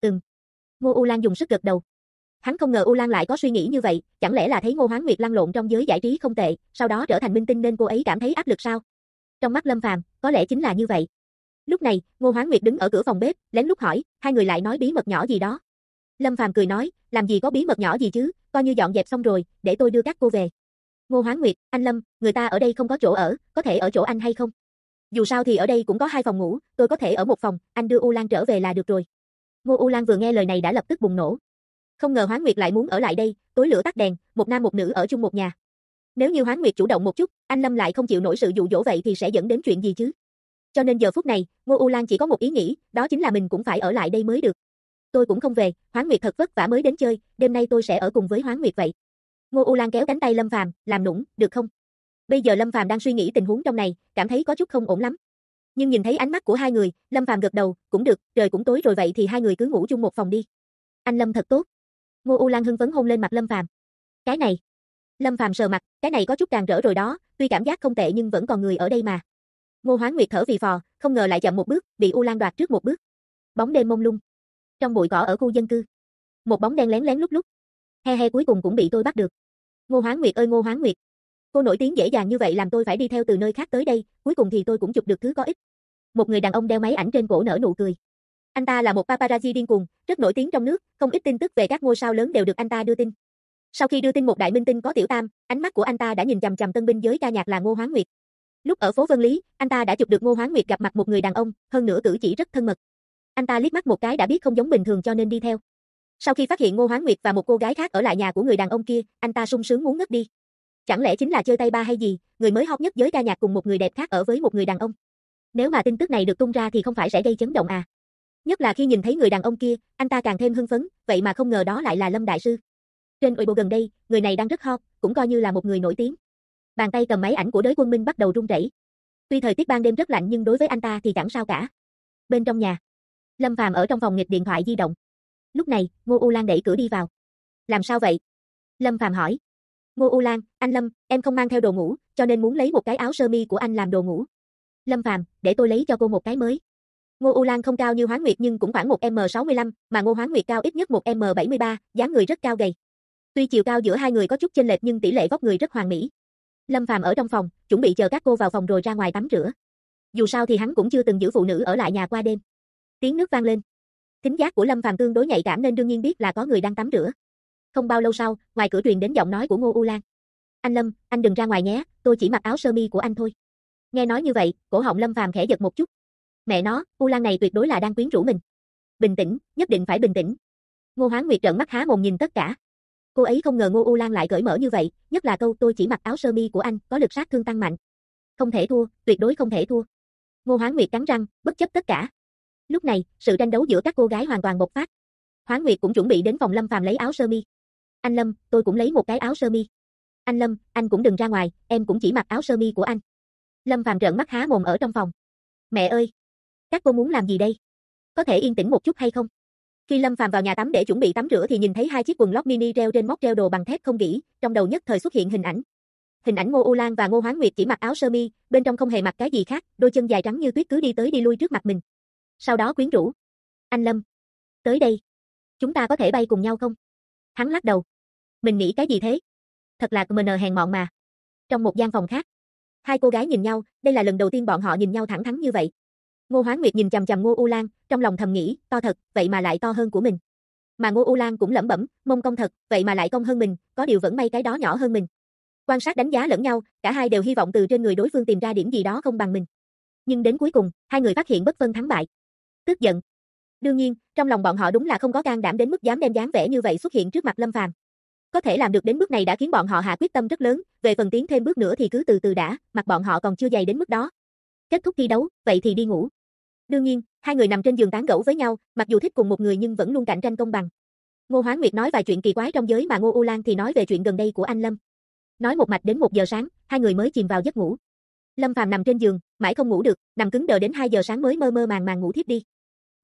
Ngô U Lan dùng sức gật đầu. Hắn không ngờ U Lan lại có suy nghĩ như vậy, chẳng lẽ là thấy Ngô Hoán Nguyệt lăn lộn trong giới giải trí không tệ, sau đó trở thành minh tinh nên cô ấy cảm thấy áp lực sao? Trong mắt Lâm Phàm, có lẽ chính là như vậy. Lúc này, Ngô Hoán Nguyệt đứng ở cửa phòng bếp, lén lút hỏi, hai người lại nói bí mật nhỏ gì đó. Lâm Phàm cười nói, làm gì có bí mật nhỏ gì chứ, coi như dọn dẹp xong rồi, để tôi đưa các cô về. Ngô Hoán Nguyệt, anh Lâm, người ta ở đây không có chỗ ở, có thể ở chỗ anh hay không? Dù sao thì ở đây cũng có 2 phòng ngủ, tôi có thể ở một phòng, anh đưa U Lan trở về là được rồi. Ngô U Lan vừa nghe lời này đã lập tức bùng nổ. Không ngờ Hoán Nguyệt lại muốn ở lại đây, tối lửa tắt đèn, một nam một nữ ở chung một nhà. Nếu như Hoán Nguyệt chủ động một chút, anh Lâm lại không chịu nổi sự dụ dỗ vậy thì sẽ dẫn đến chuyện gì chứ? Cho nên giờ phút này, Ngô U Lan chỉ có một ý nghĩ, đó chính là mình cũng phải ở lại đây mới được. Tôi cũng không về, Hoán Nguyệt thật vất vả mới đến chơi, đêm nay tôi sẽ ở cùng với Hoán Nguyệt vậy. Ngô U Lan kéo cánh tay Lâm Phàm, làm nũng, được không? Bây giờ Lâm Phàm đang suy nghĩ tình huống trong này, cảm thấy có chút không ổn lắm. Nhưng nhìn thấy ánh mắt của hai người, Lâm Phàm gật đầu, cũng được, trời cũng tối rồi vậy thì hai người cứ ngủ chung một phòng đi. Anh Lâm thật tốt. Ngô U Lan hưng phấn hôn lên mặt Lâm Phàm. Cái này. Lâm Phàm sờ mặt, cái này có chút càng rỡ rồi đó, tuy cảm giác không tệ nhưng vẫn còn người ở đây mà. Ngô Hoán Nguyệt thở phì phò, không ngờ lại chậm một bước, bị U Lan đoạt trước một bước. Bóng đêm mông lung. Trong bụi cỏ ở khu dân cư, một bóng đen lén lén lúc lúc. He cuối cùng cũng bị tôi bắt được. Ngô Hoán Nguyệt ơi Ngô Hoán Nguyệt. Cô nổi tiếng dễ dàng như vậy làm tôi phải đi theo từ nơi khác tới đây, cuối cùng thì tôi cũng chụp được thứ có ích. Một người đàn ông đeo máy ảnh trên cổ nở nụ cười. Anh ta là một paparazzi điên cuồng, rất nổi tiếng trong nước, không ít tin tức về các ngôi sao lớn đều được anh ta đưa tin. Sau khi đưa tin một đại minh tinh có tiểu tam, ánh mắt của anh ta đã nhìn chằm chằm tân binh giới ca nhạc là Ngô Hoán Nguyệt. Lúc ở phố Vân Lý, anh ta đã chụp được Ngô Hoán Nguyệt gặp mặt một người đàn ông, hơn nữa cử chỉ rất thân mật. Anh ta liếc mắt một cái đã biết không giống bình thường cho nên đi theo. Sau khi phát hiện Ngô Hoán Nguyệt và một cô gái khác ở lại nhà của người đàn ông kia, anh ta sung sướng muốn ngất đi. Chẳng lẽ chính là chơi tay ba hay gì, người mới hot nhất giới ca nhạc cùng một người đẹp khác ở với một người đàn ông. Nếu mà tin tức này được tung ra thì không phải sẽ gây chấn động à? Nhất là khi nhìn thấy người đàn ông kia, anh ta càng thêm hưng phấn, vậy mà không ngờ đó lại là Lâm đại sư. Trên Weibo gần đây, người này đang rất hot, cũng coi như là một người nổi tiếng. Bàn tay cầm máy ảnh của Đới Quân Minh bắt đầu run rẩy. Tuy thời tiết ban đêm rất lạnh nhưng đối với anh ta thì chẳng sao cả. Bên trong nhà, Lâm Phàm ở trong phòng nghịch điện thoại di động. Lúc này, Ngô U Lan đẩy cửa đi vào. Làm sao vậy? Lâm Phàm hỏi. Ngô U Lan, anh Lâm, em không mang theo đồ ngủ, cho nên muốn lấy một cái áo sơ mi của anh làm đồ ngủ. Lâm Phàm, để tôi lấy cho cô một cái mới. Ngô U Lan không cao như Hoán Nguyệt nhưng cũng khoảng 1m65, mà Ngô Hoán Nguyệt cao ít nhất 1m73, dáng người rất cao gầy. Tuy chiều cao giữa hai người có chút chênh lệch nhưng tỷ lệ vóc người rất hoàn mỹ. Lâm Phàm ở trong phòng, chuẩn bị chờ các cô vào phòng rồi ra ngoài tắm rửa. Dù sao thì hắn cũng chưa từng giữ phụ nữ ở lại nhà qua đêm. Tiếng nước vang lên. Thính giác của Lâm Phàm tương đối nhạy cảm nên đương nhiên biết là có người đang tắm rửa. Không bao lâu sau, ngoài cửa truyền đến giọng nói của Ngô U Lan. Anh Lâm, anh đừng ra ngoài nhé, tôi chỉ mặc áo sơ mi của anh thôi. Nghe nói như vậy, cổ họng Lâm Phàm khẽ giật một chút. Mẹ nó, U Lan này tuyệt đối là đang quyến rũ mình. Bình tĩnh, nhất định phải bình tĩnh. Ngô Hoán Nguyệt trợn mắt há mồm nhìn tất cả. Cô ấy không ngờ Ngô U Lan lại cởi mở như vậy, nhất là câu tôi chỉ mặc áo sơ mi của anh, có lực sát thương tăng mạnh. Không thể thua, tuyệt đối không thể thua. Ngô Hoán Nguyệt cắn răng, bất chấp tất cả. Lúc này, sự tranh đấu giữa các cô gái hoàn toàn bộc phát. Hoán Nguyệt cũng chuẩn bị đến phòng Lâm Phàm lấy áo sơ mi. Anh Lâm, tôi cũng lấy một cái áo sơ mi. Anh Lâm, anh cũng đừng ra ngoài, em cũng chỉ mặc áo sơ mi của anh. Lâm Phàm trợn mắt há mồm ở trong phòng. Mẹ ơi, các cô muốn làm gì đây? Có thể yên tĩnh một chút hay không? Khi Lâm Phàm vào nhà tắm để chuẩn bị tắm rửa thì nhìn thấy hai chiếc quần lót mini treo trên móc treo đồ bằng thép không gỉ, trong đầu nhất thời xuất hiện hình ảnh. Hình ảnh Ngô U Lan và Ngô Hoán Nguyệt chỉ mặc áo sơ mi, bên trong không hề mặc cái gì khác, đôi chân dài trắng như tuyết cứ đi tới đi lui trước mặt mình. Sau đó quyến rũ. Anh Lâm, tới đây. Chúng ta có thể bay cùng nhau không? Hắn lắc đầu. Mình nghĩ cái gì thế? Thật là mờ hèn mọn mà. Trong một gian phòng khác, hai cô gái nhìn nhau, đây là lần đầu tiên bọn họ nhìn nhau thẳng thắn như vậy. Ngô Hoán Nguyệt nhìn chằm chằm Ngô U Lan, trong lòng thầm nghĩ, to thật, vậy mà lại to hơn của mình. Mà Ngô U Lan cũng lẩm bẩm, mông cong thật, vậy mà lại cong hơn mình, có điều vẫn may cái đó nhỏ hơn mình. Quan sát đánh giá lẫn nhau, cả hai đều hy vọng từ trên người đối phương tìm ra điểm gì đó không bằng mình. Nhưng đến cuối cùng, hai người phát hiện bất phân thắng bại. Tức giận. Đương nhiên, trong lòng bọn họ đúng là không có can đảm đến mức dám đem dáng vẻ như vậy xuất hiện trước mặt Lâm Phàm. Có thể làm được đến bước này đã khiến bọn họ hạ quyết tâm rất lớn, về phần tiến thêm bước nữa thì cứ từ từ đã, mặt bọn họ còn chưa dày đến mức đó. Kết thúc thi đấu, vậy thì đi ngủ. Đương nhiên, hai người nằm trên giường tán gẫu với nhau, mặc dù thích cùng một người nhưng vẫn luôn cạnh tranh công bằng. Ngô Hoán Nguyệt nói vài chuyện kỳ quái trong giới mà Ngô U Lan thì nói về chuyện gần đây của anh Lâm. Nói một mạch đến 1 giờ sáng, hai người mới chìm vào giấc ngủ. Lâm Phàm nằm trên giường, mãi không ngủ được, nằm cứng đờ đến 2 giờ sáng mới mơ mơ màng màng ngủ thiếp đi.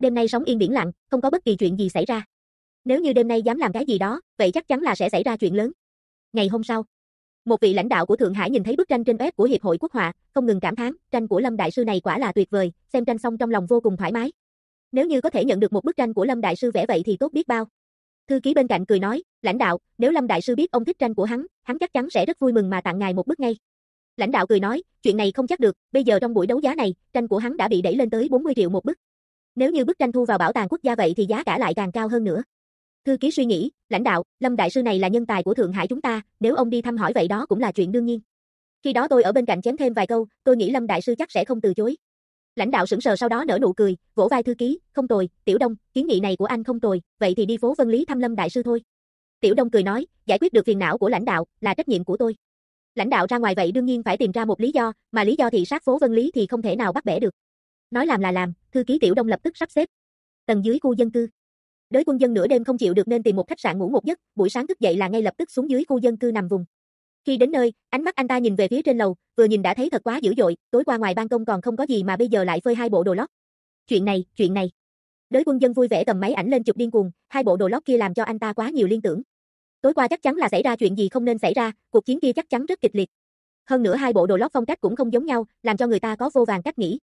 Đêm nay sóng yên biển lặng, không có bất kỳ chuyện gì xảy ra. Nếu như đêm nay dám làm cái gì đó, vậy chắc chắn là sẽ xảy ra chuyện lớn. Ngày hôm sau, một vị lãnh đạo của Thượng Hải nhìn thấy bức tranh trên web của Hiệp hội Quốc họa, không ngừng cảm thán, tranh của Lâm đại sư này quả là tuyệt vời, xem tranh xong trong lòng vô cùng thoải mái. Nếu như có thể nhận được một bức tranh của Lâm đại sư vẽ vậy thì tốt biết bao. Thư ký bên cạnh cười nói, lãnh đạo, nếu Lâm đại sư biết ông thích tranh của hắn chắc chắn sẽ rất vui mừng mà tặng ngài một bức ngay. Lãnh đạo cười nói, chuyện này không chắc được, bây giờ trong buổi đấu giá này, tranh của hắn đã bị đẩy lên tới 40 triệu một bức. Nếu như bức tranh thu vào bảo tàng quốc gia vậy thì giá cả lại càng cao hơn nữa. Thư ký suy nghĩ, lãnh đạo, Lâm đại sư này là nhân tài của Thượng Hải chúng ta, nếu ông đi thăm hỏi vậy đó cũng là chuyện đương nhiên. Khi đó tôi ở bên cạnh chém thêm vài câu, tôi nghĩ Lâm đại sư chắc sẽ không từ chối. Lãnh đạo sững sờ sau đó nở nụ cười, vỗ vai thư ký, không tồi, Tiểu Đông, kiến nghị này của anh không tồi, vậy thì đi phố Vân Lý thăm Lâm đại sư thôi. Tiểu Đông cười nói, giải quyết được phiền não của lãnh đạo là trách nhiệm của tôi. Lãnh đạo ra ngoài vậy đương nhiên phải tìm ra một lý do, mà lý do thị sát phố Vân Lý thì không thể nào bắt bẻ được. Nói làm là làm, thư ký Tiểu Đông lập tức sắp xếp. Tầng dưới khu dân cư. Đới Quân Dân nửa đêm không chịu được nên tìm một khách sạn ngủ một giấc, buổi sáng thức dậy là ngay lập tức xuống dưới khu dân cư nằm vùng. Khi đến nơi, ánh mắt anh ta nhìn về phía trên lầu, vừa nhìn đã thấy thật quá dữ dội, tối qua ngoài ban công còn không có gì mà bây giờ lại phơi hai bộ đồ lót. Chuyện này. Đới Quân Dân vui vẻ cầm máy ảnh lên chụp điên cuồng, hai bộ đồ lót kia làm cho anh ta quá nhiều liên tưởng. Tối qua chắc chắn là xảy ra chuyện gì không nên xảy ra, cuộc chiến kia chắc chắn rất kịch liệt. Hơn nữa hai bộ đồ lót phong cách cũng không giống nhau, làm cho người ta có vô vàn cách nghĩ.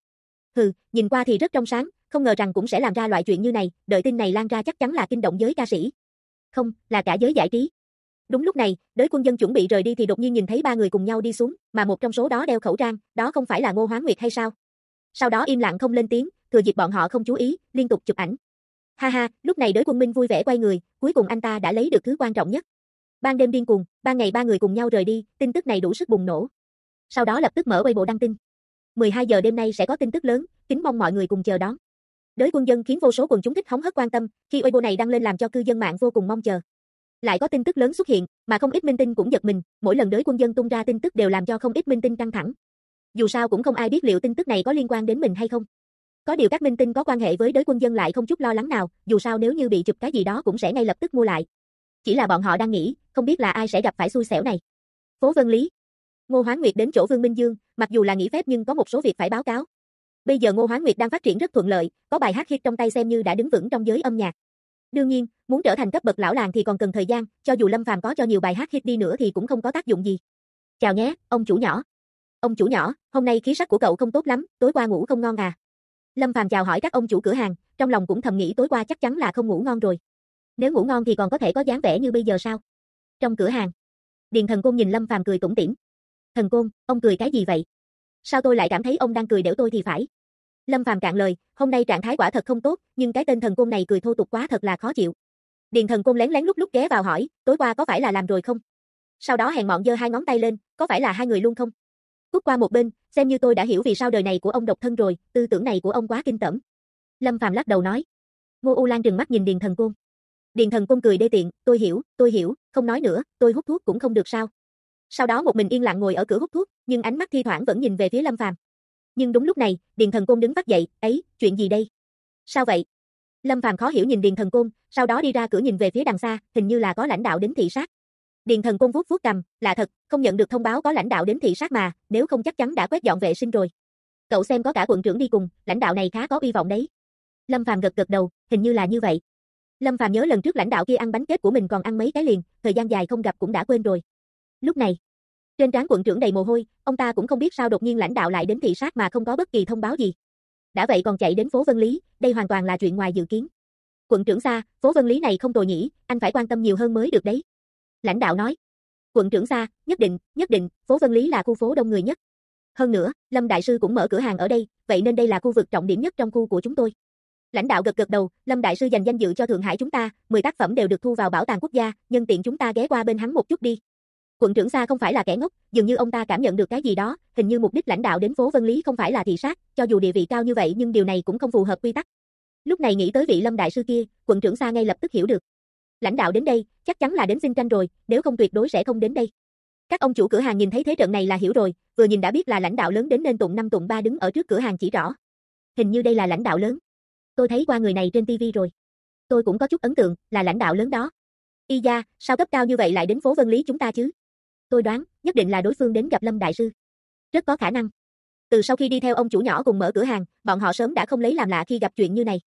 Nhìn qua thì rất trong sáng, không ngờ rằng cũng sẽ làm ra loại chuyện như này, đợi tin này lan ra chắc chắn là kinh động giới ca sĩ. Không, là cả giới giải trí. Đúng lúc này, Đới Quân Dân chuẩn bị rời đi thì đột nhiên nhìn thấy ba người cùng nhau đi xuống, mà một trong số đó đeo khẩu trang, đó không phải là Ngô Hoán Nguyệt hay sao? Sau đó im lặng không lên tiếng, thừa dịp bọn họ không chú ý, liên tục chụp ảnh. Ha ha, lúc này Đới Quân Minh vui vẻ quay người, cuối cùng anh ta đã lấy được thứ quan trọng nhất. Ban đêm điên cuồng, ban ngày ba người cùng nhau rời đi, tin tức này đủ sức bùng nổ. Sau đó lập tức mở Weibo đăng tin. 12 giờ đêm nay sẽ có tin tức lớn, kính mong mọi người cùng chờ đón. Đới Quân Dân khiến vô số quần chúng thích hóng hớt quan tâm, khi Weibo này đăng lên làm cho cư dân mạng vô cùng mong chờ. Lại có tin tức lớn xuất hiện, mà không ít minh tinh cũng giật mình, mỗi lần Đới Quân Dân tung ra tin tức đều làm cho không ít minh tinh căng thẳng. Dù sao cũng không ai biết liệu tin tức này có liên quan đến mình hay không. Có điều các minh tinh có quan hệ với Đới Quân Dân lại không chút lo lắng nào, dù sao nếu như bị chụp cái gì đó cũng sẽ ngay lập tức mua lại. Chỉ là bọn họ đang nghĩ, không biết là ai sẽ gặp phải xui xẻo này. Phố Vân Lý. Ngô Hoán Nguyệt đến chỗ Vương Minh Dương, mặc dù là nghỉ phép nhưng có một số việc phải báo cáo. Bây giờ Ngô Hoán Nguyệt đang phát triển rất thuận lợi, có bài hát hit trong tay xem như đã đứng vững trong giới âm nhạc. Đương nhiên, muốn trở thành cấp bậc lão làng thì còn cần thời gian, cho dù Lâm Phàm có cho nhiều bài hát hit đi nữa thì cũng không có tác dụng gì. Chào nhé, ông chủ nhỏ. Ông chủ nhỏ, hôm nay khí sắc của cậu không tốt lắm, tối qua ngủ không ngon à? Lâm Phàm chào hỏi các ông chủ cửa hàng, trong lòng cũng thầm nghĩ tối qua chắc chắn là không ngủ ngon rồi. Nếu ngủ ngon thì còn có thể có dáng vẻ như bây giờ sao? Trong cửa hàng, Điền Thần Côn nhìn Lâm Phàm cười tủm tỉm. Thần Côn, ông cười cái gì vậy? Sao tôi lại cảm thấy ông đang cười đểu tôi thì phải? Lâm Phàm cạn lời, hôm nay trạng thái quả thật không tốt, nhưng cái tên Thần Côn này cười thô tục quá thật là khó chịu. Điền Thần Côn lén lén lúc lúc ghé vào hỏi, tối qua có phải là làm rồi không? Sau đó hèn mọn giơ hai ngón tay lên, có phải là hai người luôn không? Cút qua một bên, xem như tôi đã hiểu vì sao đời này của ông độc thân rồi, tư tưởng này của ông quá kinh tởm. Lâm Phàm lắc đầu nói. Ngô U Lan trừng mắt nhìn Điền Thần Côn. Điền Thần Côn cười đê tiện, tôi hiểu, không nói nữa, tôi hút thuốc cũng không được sao? Sau đó một mình yên lặng ngồi ở cửa hút thuốc, nhưng ánh mắt thi thoảng vẫn nhìn về phía Lâm Phàm. Nhưng đúng lúc này, Điền Thần Côn đứng phát dậy, ấy, chuyện gì đây? Sao vậy? Lâm Phàm khó hiểu nhìn Điền Thần Côn, sau đó đi ra cửa nhìn về phía đằng xa, hình như là có lãnh đạo đến thị sát. Điền Thần Côn vuốt vuốt cằm, lạ thật, không nhận được thông báo có lãnh đạo đến thị sát mà, nếu không chắc chắn đã quét dọn vệ sinh rồi. Cậu xem có cả quận trưởng đi cùng, lãnh đạo này khá có uy vọng đấy. Lâm Phàm gật gật đầu, hình như là như vậy. Lâm Phàm nhớ lần trước lãnh đạo kia ăn bánh kết của mình còn ăn mấy cái liền, thời gian dài không gặp cũng đã quên rồi. Lúc này, trên trán quận trưởng đầy mồ hôi, ông ta cũng không biết sao đột nhiên lãnh đạo lại đến thị sát mà không có bất kỳ thông báo gì. Đã vậy còn chạy đến phố Vân Lý, đây hoàn toàn là chuyện ngoài dự kiến. Quận trưởng Sa, phố Vân Lý này không tồi nhỉ, anh phải quan tâm nhiều hơn mới được đấy. Lãnh đạo nói. Quận trưởng Sa, nhất định, phố Vân Lý là khu phố đông người nhất. Hơn nữa, Lâm đại sư cũng mở cửa hàng ở đây, vậy nên đây là khu vực trọng điểm nhất trong khu của chúng tôi. Lãnh đạo gật gật đầu, Lâm đại sư dành danh dự cho Thượng Hải chúng ta, 10 tác phẩm đều được thu vào bảo tàng quốc gia, nhân tiện chúng ta ghé qua bên hắn một chút đi. Quận trưởng Sa không phải là kẻ ngốc, dường như ông ta cảm nhận được cái gì đó, hình như mục đích lãnh đạo đến phố Vân Lý không phải là thị sát, cho dù địa vị cao như vậy nhưng điều này cũng không phù hợp quy tắc. Lúc này nghĩ tới vị Lâm đại sư kia, quận trưởng Sa ngay lập tức hiểu được. Lãnh đạo đến đây, chắc chắn là đến xin tranh rồi, nếu không tuyệt đối sẽ không đến đây. Các ông chủ cửa hàng nhìn thấy thế trận này là hiểu rồi, vừa nhìn đã biết là lãnh đạo lớn đến nên tụng 5 tụng 3 đứng ở trước cửa hàng chỉ rõ. Hình như đây là lãnh đạo lớn. Tôi thấy qua người này trên TV rồi. Tôi cũng có chút ấn tượng, là lãnh đạo lớn đó. Y da, sao cấp cao như vậy lại đến phố Vân Lý chúng ta chứ? Tôi đoán, nhất định là đối phương đến gặp Lâm đại sư. Rất có khả năng. Từ sau khi đi theo ông chủ nhỏ cùng mở cửa hàng, bọn họ sớm đã không lấy làm lạ khi gặp chuyện như này.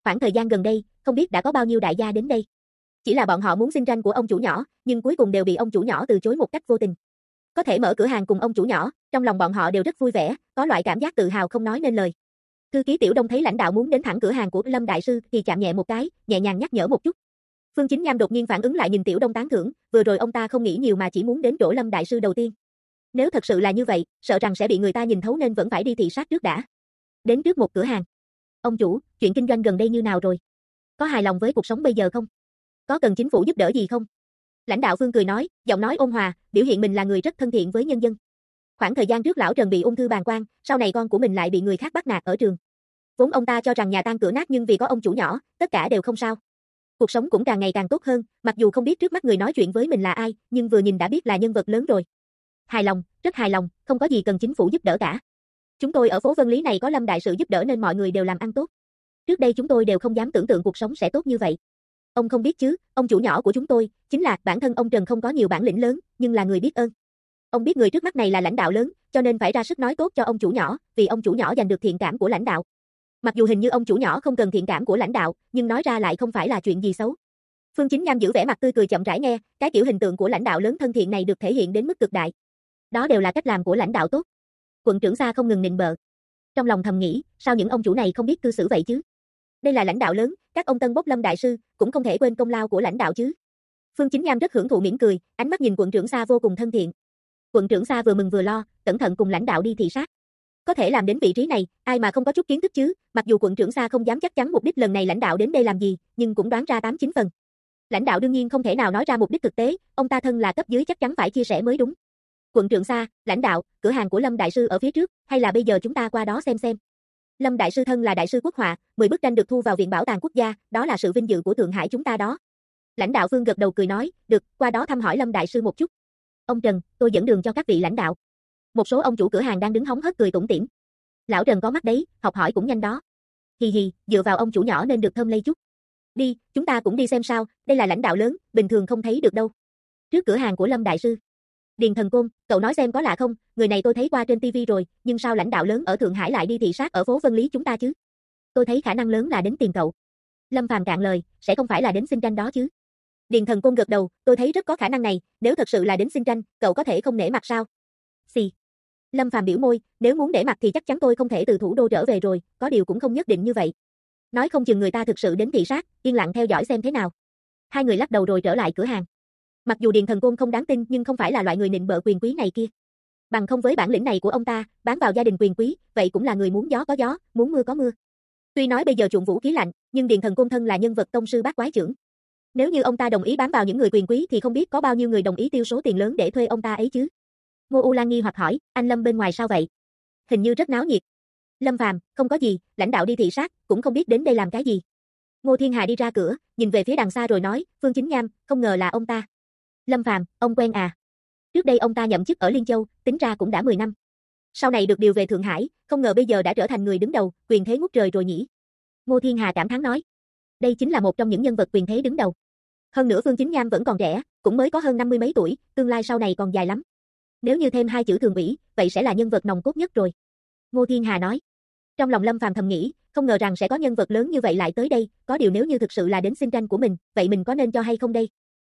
Khoảng thời gian gần đây, không biết đã có bao nhiêu đại gia đến đây. Chỉ là bọn họ muốn xin tranh của ông chủ nhỏ, nhưng cuối cùng đều bị ông chủ nhỏ từ chối một cách vô tình. Có thể mở cửa hàng cùng ông chủ nhỏ, trong lòng bọn họ đều rất vui vẻ, có loại cảm giác tự hào không nói nên lời. Thư ký Tiểu Đông thấy lãnh đạo muốn đến thẳng cửa hàng của Lâm đại sư thì chạm nhẹ một cái, nhẹ nhàng nhắc nhở một chút. Phương Chính Nham đột nhiên phản ứng lại nhìn Tiểu Đông tán thưởng, vừa rồi ông ta không nghĩ nhiều mà chỉ muốn đến chỗ Lâm đại sư đầu tiên. Nếu thật sự là như vậy, sợ rằng sẽ bị người ta nhìn thấu nên vẫn phải đi thị sát trước đã. Đến trước một cửa hàng. Ông chủ, chuyện kinh doanh gần đây như nào rồi? Có hài lòng với cuộc sống bây giờ không? Có cần chính phủ giúp đỡ gì không? Lãnh đạo Phương cười nói, giọng nói ôn hòa, biểu hiện mình là người rất thân thiện với nhân dân. Khoảng thời gian trước lão Trần bị ung thư bàng quang, sau này con của mình lại bị người khác bắt nạt ở trường. Vốn ông ta cho rằng nhà tan cửa nát nhưng vì có ông chủ nhỏ, tất cả đều không sao. Cuộc sống cũng càng ngày càng tốt hơn, mặc dù không biết trước mắt người nói chuyện với mình là ai, nhưng vừa nhìn đã biết là nhân vật lớn rồi. Hài lòng, rất hài lòng, không có gì cần chính phủ giúp đỡ cả. Chúng tôi ở phố Vân Lý này có Lâm đại sự giúp đỡ nên mọi người đều làm ăn tốt. Trước đây chúng tôi đều không dám tưởng tượng cuộc sống sẽ tốt như vậy. Ông không biết chứ, ông chủ nhỏ của chúng tôi, chính là bản thân ông Trần không có nhiều bản lĩnh lớn, nhưng là người biết ơn. Ông biết người trước mắt này là lãnh đạo lớn, cho nên phải ra sức nói tốt cho ông chủ nhỏ, vì ông chủ nhỏ giành được thiện cảm của lãnh đạo. Mặc dù hình như ông chủ nhỏ không cần thiện cảm của lãnh đạo, nhưng nói ra lại không phải là chuyện gì xấu. Phương Chính Nham giữ vẻ mặt tươi cười chậm rãi nghe, cái kiểu hình tượng của lãnh đạo lớn thân thiện này được thể hiện đến mức cực đại. Đó đều là cách làm của lãnh đạo tốt. Quận trưởng Sa không ngừng nịnh bợ. Trong lòng thầm nghĩ, sao những ông chủ này không biết cư xử vậy chứ? Đây là lãnh đạo lớn, các ông tân bốc Lâm đại sư, cũng không thể quên công lao của lãnh đạo chứ. Phương Chính Nham rất hưởng thụ mỉm cười, ánh mắt nhìn quận trưởng Sa vô cùng thân thiện. Quận trưởng Sa vừa mừng vừa lo, cẩn thận cùng lãnh đạo đi thị sát. Có thể làm đến vị trí này, ai mà không có chút kiến thức chứ, mặc dù quận trưởng Sa không dám chắc chắn mục đích lần này lãnh đạo đến đây làm gì, nhưng cũng đoán ra 8-9 phần. Lãnh đạo đương nhiên không thể nào nói ra mục đích thực tế, ông ta thân là cấp dưới chắc chắn phải chia sẻ mới đúng. Quận trưởng Sa, lãnh đạo, cửa hàng của Lâm đại sư ở phía trước, hay là bây giờ chúng ta qua đó xem. Lâm đại sư thân là đại sư quốc họa, 10 bức tranh được thu vào Viện Bảo tàng Quốc gia, đó là sự vinh dự của Thượng Hải chúng ta đó. Lãnh đạo Phương gật đầu cười nói, được, qua đó thăm hỏi Lâm đại sư một chút. Ông Trần, tôi dẫn đường cho các vị lãnh đạo. Một số ông chủ cửa hàng đang đứng hóng hớt cười tủm tỉm. Lão Trần có mắt đấy, học hỏi cũng nhanh đó. Hì hì, dựa vào ông chủ nhỏ nên được thơm lây chút. Đi, chúng ta cũng đi xem sao, đây là lãnh đạo lớn, bình thường không thấy được đâu. Trước cửa hàng của Lâm đại sư. Điền Thần Côn, cậu nói xem có lạ không, người này tôi thấy qua trên TV rồi, nhưng sao lãnh đạo lớn ở Thượng Hải lại đi thị sát ở phố Vân Lý chúng ta chứ? Tôi thấy khả năng lớn là đến tìm cậu. Lâm Phàm cạn lời, sẽ không phải là đến xin tranh đó chứ? Điền Thần Côn gật đầu, tôi thấy rất có khả năng này, nếu thật sự là đến xin tranh, cậu có thể không nể mặt sao? Xì. Lâm Phàm biểu môi, nếu muốn nể mặt thì chắc chắn tôi không thể từ thủ đô trở về rồi, có điều cũng không nhất định như vậy. Nói không chừng người ta thực sự đến thị sát, yên lặng theo dõi xem thế nào. Hai người lắc đầu rồi trở lại cửa hàng. Mặc dù Điền Thần Côn không đáng tin nhưng không phải là loại người nịnh bợ quyền quý này kia. Bằng không với bản lĩnh này của ông ta, bán vào gia đình quyền quý, vậy cũng là người muốn gió có gió, muốn mưa có mưa. Tuy nói bây giờ chuộng vũ khí lạnh, nhưng Điền Thần Côn thân là nhân vật tông sư bát quái trưởng. Nếu như ông ta đồng ý bán vào những người quyền quý thì không biết có bao nhiêu người đồng ý tiêu số tiền lớn để thuê ông ta ấy chứ. Ngô U Lan nghi hoặc hỏi, anh Lâm bên ngoài sao vậy? Hình như rất náo nhiệt. Lâm Phàm, không có gì, lãnh đạo đi thị sát, cũng không biết đến đây làm cái gì. Ngô Thiên Hà đi ra cửa, nhìn về phía đằng xa rồi nói, Phương Chính Nham, không ngờ là ông ta. Lâm Phàm, ông quen à? Trước đây ông ta nhậm chức ở Liên Châu, tính ra cũng đã 10 năm. Sau này được điều về Thượng Hải, không ngờ bây giờ đã trở thành người đứng đầu, quyền thế ngút trời rồi nhỉ. Ngô Thiên Hà cảm thán nói. Đây chính là một trong những nhân vật quyền thế đứng đầu. Hơn nữa Phương Chính Nham vẫn còn trẻ, cũng mới có hơn 50 mấy tuổi, tương lai sau này còn dài lắm. Nếu như thêm 2 chữ thường ủy, vậy sẽ là nhân vật nòng cốt nhất rồi. Ngô Thiên Hà nói. Trong lòng Lâm Phàm thầm nghĩ, không ngờ rằng sẽ có nhân vật lớn như vậy lại tới đây, có điều nếu như thực sự là đến xin tranh của mình, vậy mình có nên cho hay không đây?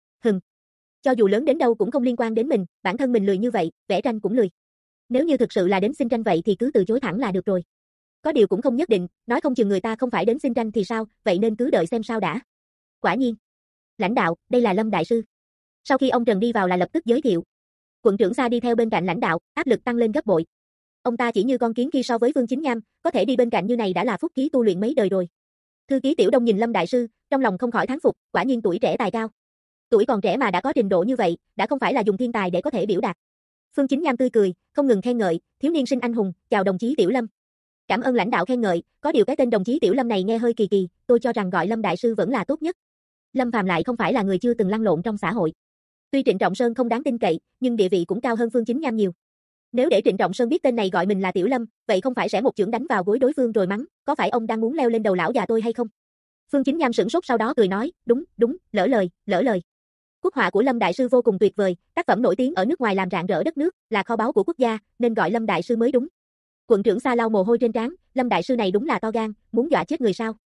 Cho dù lớn đến đâu cũng không liên quan đến mình, bản thân mình lười như vậy, vẽ tranh cũng lười. Nếu như thực sự là đến xin tranh vậy thì cứ từ chối thẳng là được rồi. Có điều cũng không nhất định, nói không chừng người ta không phải đến xin tranh thì sao, vậy nên cứ đợi xem sao đã. Quả nhiên. Lãnh đạo, đây là Lâm đại sư. Sau khi ông Trần đi vào là lập tức giới thiệu. Quận trưởng Sa đi theo bên cạnh lãnh đạo, áp lực tăng lên gấp bội. Ông ta chỉ như con kiến khi so với Phương Chính Nham, có thể đi bên cạnh như này đã là phúc khí tu luyện mấy đời rồi. Thư ký Tiểu Đông nhìn Lâm đại sư, trong lòng không khỏi thán phục, quả nhiên tuổi trẻ tài cao. Tuổi còn trẻ mà đã có trình độ như vậy, đã không phải là dùng thiên tài để có thể biểu đạt. Phương Chính Nham tươi cười, không ngừng khen ngợi, thiếu niên sinh anh hùng, chào đồng chí Tiểu Lâm. Cảm ơn lãnh đạo khen ngợi, có điều cái tên đồng chí Tiểu Lâm này nghe hơi kỳ kỳ, tôi cho rằng gọi Lâm đại sư vẫn là tốt nhất. Lâm Phàm lại không phải là người chưa từng lăn lộn trong xã hội. Tuy Trịnh Trọng Sơn không đáng tin cậy, nhưng địa vị cũng cao hơn Phương Chính Nham nhiều. Nếu để Trịnh Trọng Sơn biết tên này gọi mình là Tiểu Lâm, vậy không phải sẽ một chưởng đánh vào gối đối phương rồi mắng, có phải ông đang muốn leo lên đầu lão già tôi hay không? Phương Chính Nham sửng sốt sau đó cười nói, đúng, lỡ lời. Quốc họa của Lâm đại sư vô cùng tuyệt vời, tác phẩm nổi tiếng ở nước ngoài làm rạng rỡ đất nước, là kho báu của quốc gia, nên gọi Lâm đại sư mới đúng. Quận trưởng Sa lau mồ hôi trên trán, Lâm đại sư này đúng là to gan, muốn dọa chết người sao?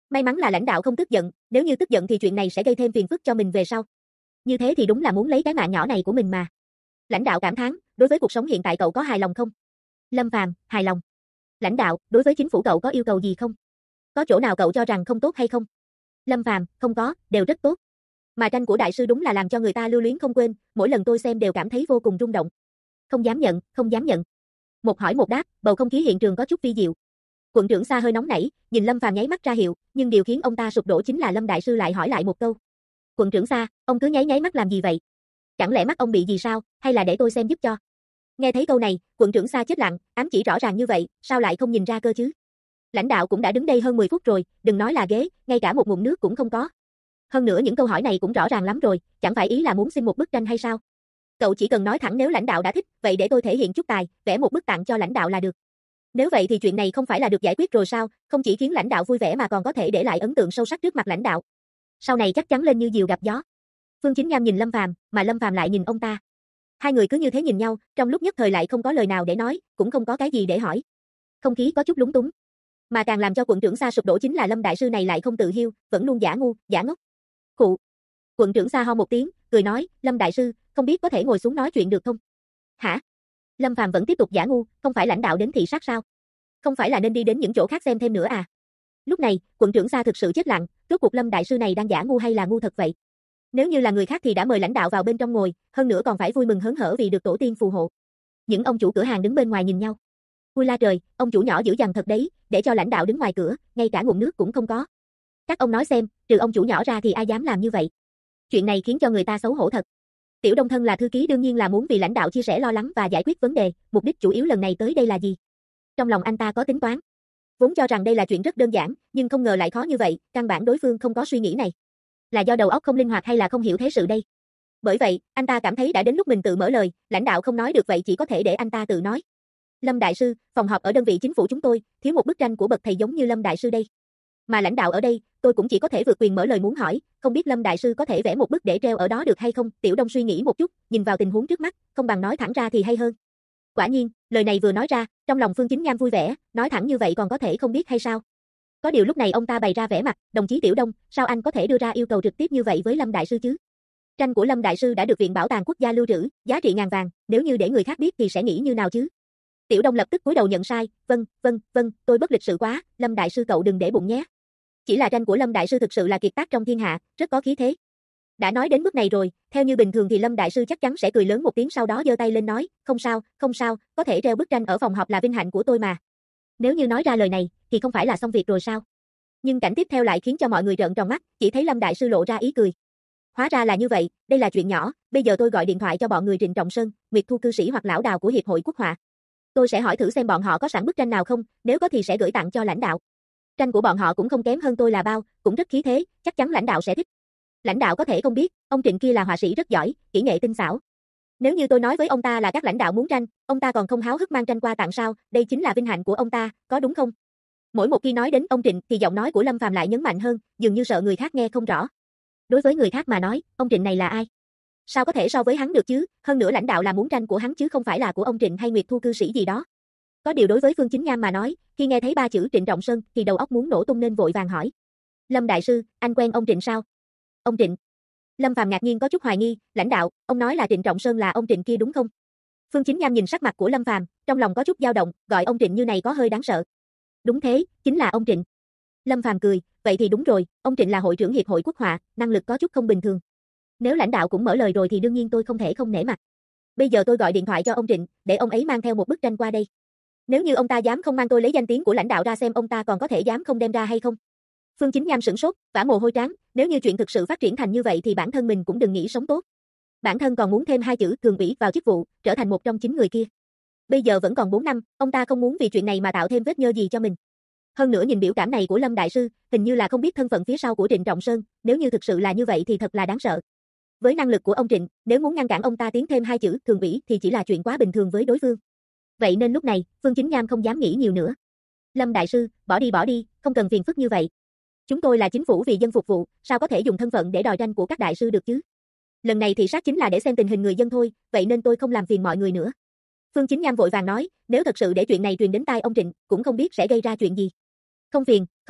May mắn là lãnh đạo không tức giận, nếu như tức giận thì chuyện này sẽ gây thêm phiền phức cho mình về sau. Như thế thì đúng là muốn lấy cái mạng nhỏ này của mình mà. Lãnh đạo cảm thán, đối với cuộc sống hiện tại cậu có hài lòng không? Lâm Phàm, hài lòng. Lãnh đạo, đối với chính phủ cậu có yêu cầu gì không? Có chỗ nào cậu cho rằng không tốt hay không? Lâm Phàm, không có, đều rất tốt. Mà tranh của đại sư đúng là làm cho người ta lưu luyến không quên, mỗi lần tôi xem đều cảm thấy vô cùng rung động. Không dám nhận, không dám nhận. Một hỏi một đáp, bầu không khí hiện trường có chút vi diệu. Quận trưởng Sa hơi nóng nảy, nhìn Lâm Phàm nháy mắt ra hiệu, nhưng điều khiến ông ta sụp đổ chính là Lâm đại sư lại hỏi lại một câu. Quận trưởng Sa, ông cứ nháy nháy mắt làm gì vậy? Chẳng lẽ mắt ông bị gì sao, hay là để tôi xem giúp cho? Nghe thấy câu này, quận trưởng Sa chết lặng, ám chỉ rõ ràng như vậy, sao lại không nhìn ra cơ chứ? Lãnh đạo cũng đã đứng đây hơn 10 phút rồi, đừng nói là ghế, ngay cả một ngụm nước cũng không có. Hơn nữa những câu hỏi này cũng rõ ràng lắm rồi, chẳng phải ý là muốn xin một bức tranh hay sao? Cậu chỉ cần nói thẳng nếu lãnh đạo đã thích, vậy để tôi thể hiện chút tài, vẽ một bức tặng cho lãnh đạo là được. Nếu vậy thì chuyện này không phải là được giải quyết rồi sao, không chỉ khiến lãnh đạo vui vẻ mà còn có thể để lại ấn tượng sâu sắc trước mặt lãnh đạo. Sau này chắc chắn lên như diều gặp gió. Phương Chính Nham nhìn Lâm Phàm, mà Lâm Phàm lại nhìn ông ta. Hai người cứ như thế nhìn nhau, trong lúc nhất thời lại không có lời nào để nói, cũng không có cái gì để hỏi. Không khí có chút lúng túng. Mà càng làm cho quận trưởng Sa sụp đổ chính là Lâm đại sư này lại không tự hiu, vẫn luôn giả ngu, giả ngốc. Khụ. Quận trưởng Sa ho một tiếng, cười nói, Lâm đại sư, không biết có thể ngồi xuống nói chuyện được không? Hả? Lâm Phàm vẫn tiếp tục giả ngu, không phải lãnh đạo đến thị sát sao? Không phải là nên đi đến những chỗ khác xem thêm nữa à? Lúc này, quận trưởng Sa thực sự chết lặng, rốt cuộc Lâm đại sư này đang giả ngu hay là ngu thật vậy? Nếu như là người khác thì đã mời lãnh đạo vào bên trong ngồi, hơn nữa còn phải vui mừng hớn hở vì được tổ tiên phù hộ. Những ông chủ cửa hàng đứng bên ngoài nhìn nhau. Ui la trời, ông chủ nhỏ dữ dằn thật đấy, để cho lãnh đạo đứng ngoài cửa, ngay cả ngụm nước cũng không có. Các ông nói xem, trừ ông chủ nhỏ ra thì ai dám làm như vậy? Chuyện này khiến cho người ta xấu hổ thật. Tiểu Đông thân là thư ký đương nhiên là muốn vì lãnh đạo chia sẻ lo lắng và giải quyết vấn đề, mục đích chủ yếu lần này tới đây là gì? Trong lòng anh ta có tính toán. Vốn cho rằng đây là chuyện rất đơn giản, nhưng không ngờ lại khó như vậy, căn bản đối phương không có suy nghĩ này. Là do đầu óc không linh hoạt hay là không hiểu thế sự đây? Bởi vậy, anh ta cảm thấy đã đến lúc mình tự mở lời, lãnh đạo không nói được vậy chỉ có thể để anh ta tự nói. Lâm đại sư, phòng họp ở đơn vị chính phủ chúng tôi, thiếu một bức tranh của bậc thầy giống như Lâm đại sư đây. Mà lãnh đạo ở đây, tôi cũng chỉ có thể vượt quyền mở lời muốn hỏi, không biết Lâm đại sư có thể vẽ một bức để treo ở đó được hay không? Tiểu Đông suy nghĩ một chút, nhìn vào tình huống trước mắt, không bằng nói thẳng ra thì hay hơn. Quả nhiên, lời này vừa nói ra, trong lòng Phương Chính Nham vui vẻ, nói thẳng như vậy còn có thể không biết hay sao? Có điều lúc này ông ta bày ra vẻ mặt, đồng chí Tiểu Đông, sao anh có thể đưa ra yêu cầu trực tiếp như vậy với Lâm đại sư chứ? Tranh của Lâm đại sư đã được Viện Bảo tàng Quốc gia lưu trữ, giá trị ngàn vàng, nếu như để người khác biết thì sẽ nghĩ như nào chứ? Tiểu Đông lập tức cúi đầu nhận sai, vâng, tôi bất lịch sự quá, Lâm đại sư cậu đừng để bụng nhé. Chỉ là tranh của Lâm đại sư thực sự là kiệt tác trong thiên hạ, rất có khí thế. Đã nói đến mức này rồi, theo như bình thường thì Lâm đại sư chắc chắn sẽ cười lớn một tiếng sau đó giơ tay lên nói, không sao, có thể treo bức tranh ở phòng họp là vinh hạnh của tôi mà. Nếu như nói ra lời này, thì không phải là xong việc rồi sao? Nhưng cảnh tiếp theo lại khiến cho mọi người trợn tròn mắt, chỉ thấy Lâm đại sư lộ ra ý cười. Hóa ra là như vậy, đây là chuyện nhỏ, bây giờ tôi gọi điện thoại cho bọn người Trịnh Trọng Sơn, Nguyệt Thu cư sĩ hoặc lão Đào của Hiệp hội Quốc họa. Tôi sẽ hỏi thử xem bọn họ có sẵn bức tranh nào không, nếu có thì sẽ gửi tặng cho lãnh đạo. Tranh của bọn họ cũng không kém hơn tôi là bao, cũng rất khí thế, chắc chắn lãnh đạo sẽ thích. Lãnh đạo có thể không biết, ông Trịnh kia là họa sĩ rất giỏi, kỹ nghệ tinh xảo. Nếu như tôi nói với ông ta là các lãnh đạo muốn tranh, ông ta còn không háo hức mang tranh qua tặng sao, đây chính là vinh hạnh của ông ta, có đúng không? Mỗi một khi nói đến ông Trịnh thì giọng nói của Lâm Phàm lại nhấn mạnh hơn, dường như sợ người khác nghe không rõ. Đối với người khác mà nói, ông Trịnh này là ai? Sao có thể so với hắn được chứ, hơn nữa lãnh đạo là muốn tranh của hắn chứ không phải là của ông Trịnh hay Nguyệt Thu cư sĩ gì đó. Có điều đối với Phương Chính Nham mà nói, khi nghe thấy ba chữ Trịnh Trọng Sơn thì đầu óc muốn nổ tung nên vội vàng hỏi. Lâm đại sư, anh quen ông Trịnh sao? Ông Trịnh. Lâm Phàm ngạc nhiên có chút hoài nghi, lãnh đạo, ông nói là Trịnh Trọng Sơn là ông Trịnh kia đúng không? Phương Chính Nham nhìn sắc mặt của Lâm Phàm, trong lòng có chút dao động, gọi ông Trịnh như này có hơi đáng sợ. Đúng thế, chính là ông Trịnh. Lâm Phàm cười, vậy thì đúng rồi, ông Trịnh là hội trưởng Hiệp hội Quốc họa, năng lực có chút không bình thường. Nếu lãnh đạo cũng mở lời rồi thì đương nhiên tôi không thể không nể mặt. Bây giờ tôi gọi điện thoại cho ông Trịnh, để ông ấy mang theo một bức tranh qua đây. Nếu như ông ta dám không mang tôi lấy danh tiếng của lãnh đạo ra xem ông ta còn có thể dám không đem ra hay không. Phương Chính Nham sửng sốt, vã mồ hôi trán, nếu như chuyện thực sự phát triển thành như vậy thì bản thân mình cũng đừng nghĩ sống tốt. Bản thân còn muốn thêm hai chữ thường ủy vào chức vụ, trở thành một trong 9 người kia. Bây giờ vẫn còn 4 năm, ông ta không muốn vì chuyện này mà tạo thêm vết nhơ gì cho mình. Hơn nữa nhìn biểu cảm này của Lâm đại sư, hình như là không biết thân phận phía sau của Trịnh Trọng Sơn, nếu như thực sự là như vậy thì thật là đáng sợ. Với năng lực của ông Trịnh, nếu muốn ngăn cản ông ta tiến thêm hai chữ thường ủy thì chỉ là chuyện quá bình thường với đối phương. Vậy nên lúc này, Phương Chính Nham không dám nghĩ nhiều nữa. Lâm đại sư, bỏ đi, không cần phiền phức như vậy. Chúng tôi là chính phủ vì dân phục vụ, sao có thể dùng thân phận để đòi tranh của các đại sư được chứ? Lần này thị sát chính là để xem tình hình người dân thôi, vậy nên tôi không làm phiền mọi người nữa. Phương Chính Nham vội vàng nói, nếu thật sự để chuyện này truyền đến tai ông Trịnh, cũng không biết sẽ gây ra chuyện gì. Không phiền,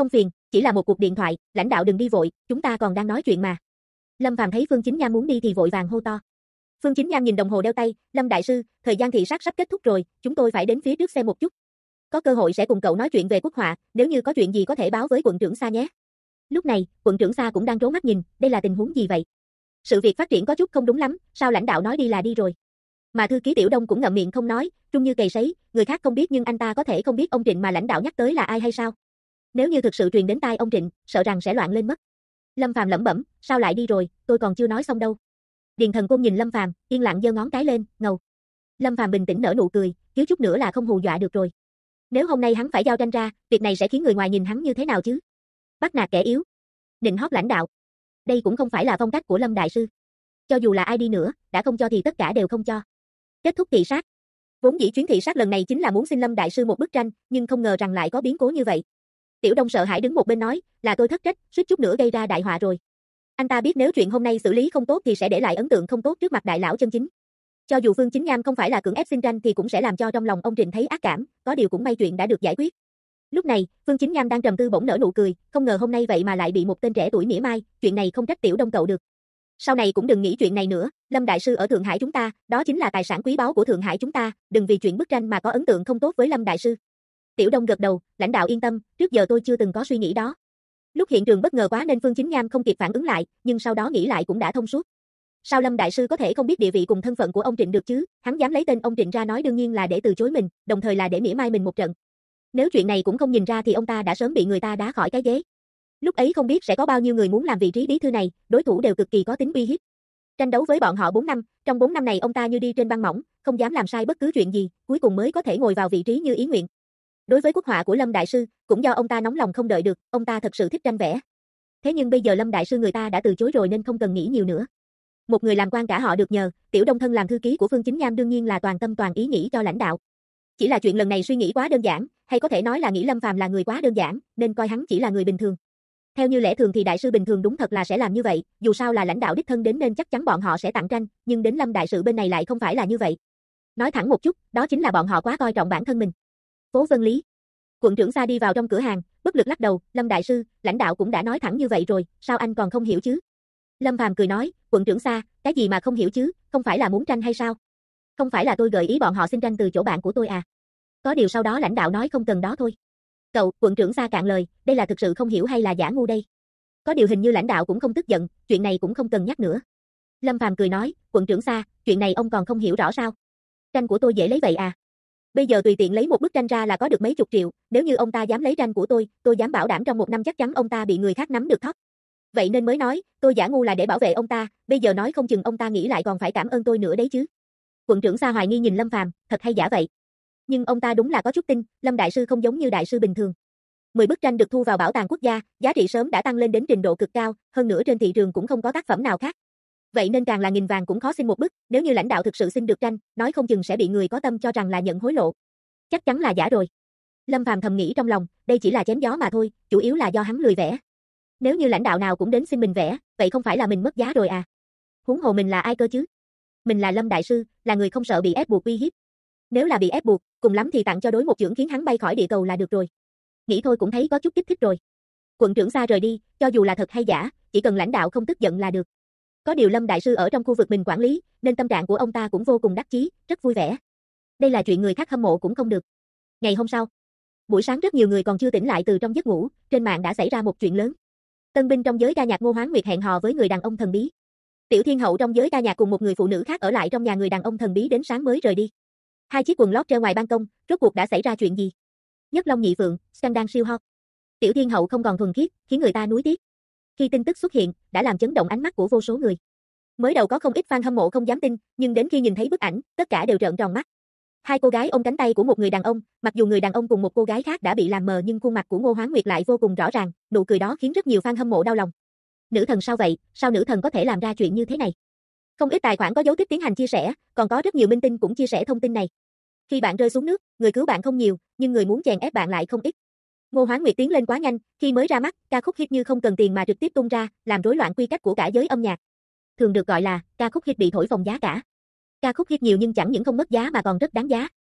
Chỉ là một cuộc điện thoại, lãnh đạo đừng đi vội, chúng ta còn đang nói chuyện mà. Lâm Phàm thấy Phương Chính Nham muốn đi thì vội vàng hô to. Phương Chính Nham nhìn đồng hồ đeo tay, Lâm đại sư, thời gian thị sát sắp kết thúc rồi, chúng tôi phải đến phía trước xem một chút. Có cơ hội sẽ cùng cậu nói chuyện về quốc họa, nếu như có chuyện gì có thể báo với quận trưởng Sa nhé. Lúc này, quận trưởng Sa cũng đang trố mắt nhìn, đây là tình huống gì vậy? Sự việc phát triển có chút không đúng lắm, sao lãnh đạo nói đi là đi rồi? Mà thư ký Tiểu Đông cũng ngậm miệng không nói, trung như cầy sấy, người khác không biết nhưng anh ta có thể không biết ông Trịnh mà lãnh đạo nhắc tới là ai hay sao? Nếu như thực sự truyền đến tai ông Trịnh, sợ rằng sẽ loạn lên mất. Lâm Phàm lẩm bẩm, sao lại đi rồi, tôi còn chưa nói xong đâu. Điền Thần Côn nhìn Lâm Phàm, yên lặng giơ ngón cái lên, ngầu. Lâm Phàm bình tĩnh nở nụ cười, thiếu chút nữa là không hù dọa được rồi. Nếu hôm nay hắn phải giao tranh ra, việc này sẽ khiến người ngoài nhìn hắn như thế nào chứ? Bắt nạt kẻ yếu, nịnh hót lãnh đạo. Đây cũng không phải là phong cách của Lâm đại sư. Cho dù là ai đi nữa, đã không cho thì tất cả đều không cho. Kết thúc thị sát. Vốn dĩ chuyến thị sát lần này chính là muốn xin Lâm đại sư một bức tranh, nhưng không ngờ rằng lại có biến cố như vậy. Tiểu Đông sợ hãi đứng một bên nói, là tôi thất trách, suýt chút nữa gây ra đại họa rồi. Anh ta biết nếu chuyện hôm nay xử lý không tốt thì sẽ để lại ấn tượng không tốt trước mặt đại lão chân chính. Cho dù Phương Chính Nham không phải là cưỡng ép xin tranh thì cũng sẽ làm cho trong lòng ông Trịnh thấy ác cảm, có điều cũng may chuyện đã được giải quyết. Lúc này, Phương Chính Nham đang trầm tư bỗng nở nụ cười, không ngờ hôm nay vậy mà lại bị một tên trẻ tuổi mỉa mai, chuyện này không trách Tiểu Đông cậu được. Sau này cũng đừng nghĩ chuyện này nữa, Lâm đại sư ở Thượng Hải chúng ta, đó chính là tài sản quý báu của Thượng Hải chúng ta, đừng vì chuyện bức tranh mà có ấn tượng không tốt với Lâm đại sư. Tiểu Đông gật đầu, lãnh đạo yên tâm, trước giờ tôi chưa từng có suy nghĩ đó. Lúc hiện trường bất ngờ quá nên Phương Chính Nham không kịp phản ứng lại, nhưng sau đó nghĩ lại cũng đã thông suốt. Sao Lâm đại sư có thể không biết địa vị cùng thân phận của ông Trịnh được chứ? Hắn dám lấy tên ông Trịnh ra nói đương nhiên là để từ chối mình, đồng thời là để mỉa mai mình một trận. Nếu chuyện này cũng không nhìn ra thì ông ta đã sớm bị người ta đá khỏi cái ghế. Lúc ấy không biết sẽ có bao nhiêu người muốn làm vị trí bí thư này, đối thủ đều cực kỳ có tính uy hiếp. Tranh đấu với bọn họ 4 năm, trong 4 năm này ông ta như đi trên băng mỏng, không dám làm sai bất cứ chuyện gì, cuối cùng mới có thể ngồi vào vị trí như ý nguyện. Đối với quốc họa của Lâm đại sư, cũng do ông ta nóng lòng không đợi được, ông ta thật sự thích tranh vẽ. Thế nhưng bây giờ Lâm đại sư người ta đã từ chối rồi nên không cần nghĩ nhiều nữa. Một người làm quan cả họ được nhờ, Tiểu Đông thân làm thư ký của Phương Chính Nham đương nhiên là toàn tâm toàn ý nghĩ cho lãnh đạo. Chỉ là chuyện lần này suy nghĩ quá đơn giản, hay có thể nói là nghĩ Lâm Phàm là người quá đơn giản, nên coi hắn chỉ là người bình thường. Theo như lẽ thường thì đại sư bình thường đúng thật là sẽ làm như vậy, dù sao là lãnh đạo đích thân đến nên chắc chắn bọn họ sẽ tặng tranh, nhưng đến Lâm đại sư bên này lại không phải là như vậy. Nói thẳng một chút, đó chính là bọn họ quá coi trọng bản thân mình. Phố Vân Lý. Quận trưởng Sa đi vào trong cửa hàng, bất lực lắc đầu, Lâm đại sư, lãnh đạo cũng đã nói thẳng như vậy rồi, sao anh còn không hiểu chứ? Lâm Phàm cười nói, quận trưởng Sa, cái gì mà không hiểu chứ, không phải là muốn tranh hay sao? Không phải là tôi gợi ý bọn họ xin tranh từ chỗ bạn của tôi à? Có điều sau đó lãnh đạo nói không cần đó thôi. Cậu, quận trưởng Sa cạn lời, đây là thực sự không hiểu hay là giả ngu đây? Có điều hình như lãnh đạo cũng không tức giận, chuyện này cũng không cần nhắc nữa. Lâm Phàm cười nói, quận trưởng Sa, chuyện này ông còn không hiểu rõ sao? Tranh của tôi dễ lấy vậy à? Bây giờ tùy tiện lấy một bức tranh ra là có được mấy chục triệu, nếu như ông ta dám lấy tranh của tôi dám bảo đảm trong 1 năm chắc chắn ông ta bị người khác nắm được thóp. Vậy nên mới nói, tôi giả ngu là để bảo vệ ông ta, bây giờ nói không chừng ông ta nghĩ lại còn phải cảm ơn tôi nữa đấy chứ. Quận trưởng Sa hoài nghi nhìn Lâm Phàm, thật hay giả vậy? Nhưng ông ta đúng là có chút tin, Lâm đại sư không giống như đại sư bình thường. 10 bức tranh được thu vào bảo tàng quốc gia, giá trị sớm đã tăng lên đến trình độ cực cao, hơn nữa trên thị trường cũng không có tác phẩm nào khác. Vậy nên càng là nghìn vàng cũng khó xin một bức, nếu như lãnh đạo thực sự xin được tranh, nói không chừng sẽ bị người có tâm cho rằng là nhận hối lộ. Chắc chắn là giả rồi. Lâm Phàm thầm nghĩ trong lòng, đây chỉ là chém gió mà thôi, chủ yếu là do hắn lười vẽ. Nếu như lãnh đạo nào cũng đến xin mình vẽ, vậy không phải là mình mất giá rồi à? Huống hồ mình là ai cơ chứ? Mình là Lâm đại sư, là người không sợ bị ép buộc uy hiếp. Nếu là bị ép buộc, cùng lắm thì tặng cho đối một chưởng khiến hắn bay khỏi địa cầu là được rồi. Nghĩ thôi cũng thấy có chút kích thích rồi. Quận trưởng Sa rời đi, cho dù là thật hay giả, chỉ cần lãnh đạo không tức giận là được. Có điều Lâm đại sư ở trong khu vực mình quản lý, nên tâm trạng của ông ta cũng vô cùng đắc chí, rất vui vẻ. Đây là chuyện người khác hâm mộ cũng không được. Ngày hôm sau, buổi sáng rất nhiều người còn chưa tỉnh lại từ trong giấc ngủ, trên mạng đã xảy ra một chuyện lớn. Tân binh trong giới ca nhạc Ngô Hoán Nguyệt hẹn hò với người đàn ông thần bí. Tiểu Thiên Hậu trong giới ca nhạc cùng một người phụ nữ khác ở lại trong nhà người đàn ông thần bí đến sáng mới rời đi. 2 chiếc quần lót treo ngoài ban công, rốt cuộc đã xảy ra chuyện gì? Nhất Long nhị phượng, scandal siêu hot. Tiểu Thiên Hậu không còn thuần khiết, khiến người ta nuối tiếc. Khi tin tức xuất hiện, đã làm chấn động ánh mắt của vô số người. Mới đầu có không ít fan hâm mộ không dám tin, nhưng đến khi nhìn thấy bức ảnh, tất cả đều trợn tròn mắt. 2 cô gái ôm cánh tay của một người đàn ông, mặc dù người đàn ông cùng một cô gái khác đã bị làm mờ nhưng khuôn mặt của Ngô Hoán Nguyệt lại vô cùng rõ ràng, nụ cười đó khiến rất nhiều fan hâm mộ đau lòng. Nữ thần sao vậy, sao nữ thần có thể làm ra chuyện như thế này? Không ít tài khoản có dấu tích tiến hành chia sẻ, còn có rất nhiều minh tinh cũng chia sẻ thông tin này. Khi bạn rơi xuống nước, người cứu bạn không nhiều, nhưng người muốn chèn ép bạn lại không ít. Ngô Hoán Nguyệt tiến lên quá nhanh, khi mới ra mắt, ca khúc hit như không cần tiền mà trực tiếp tung ra, làm rối loạn quy cách của cả giới âm nhạc. Thường được gọi là ca khúc hit bị thổi phồng giá cả. Ca khúc hit nhiều nhưng chẳng những không mất giá mà còn rất đáng giá.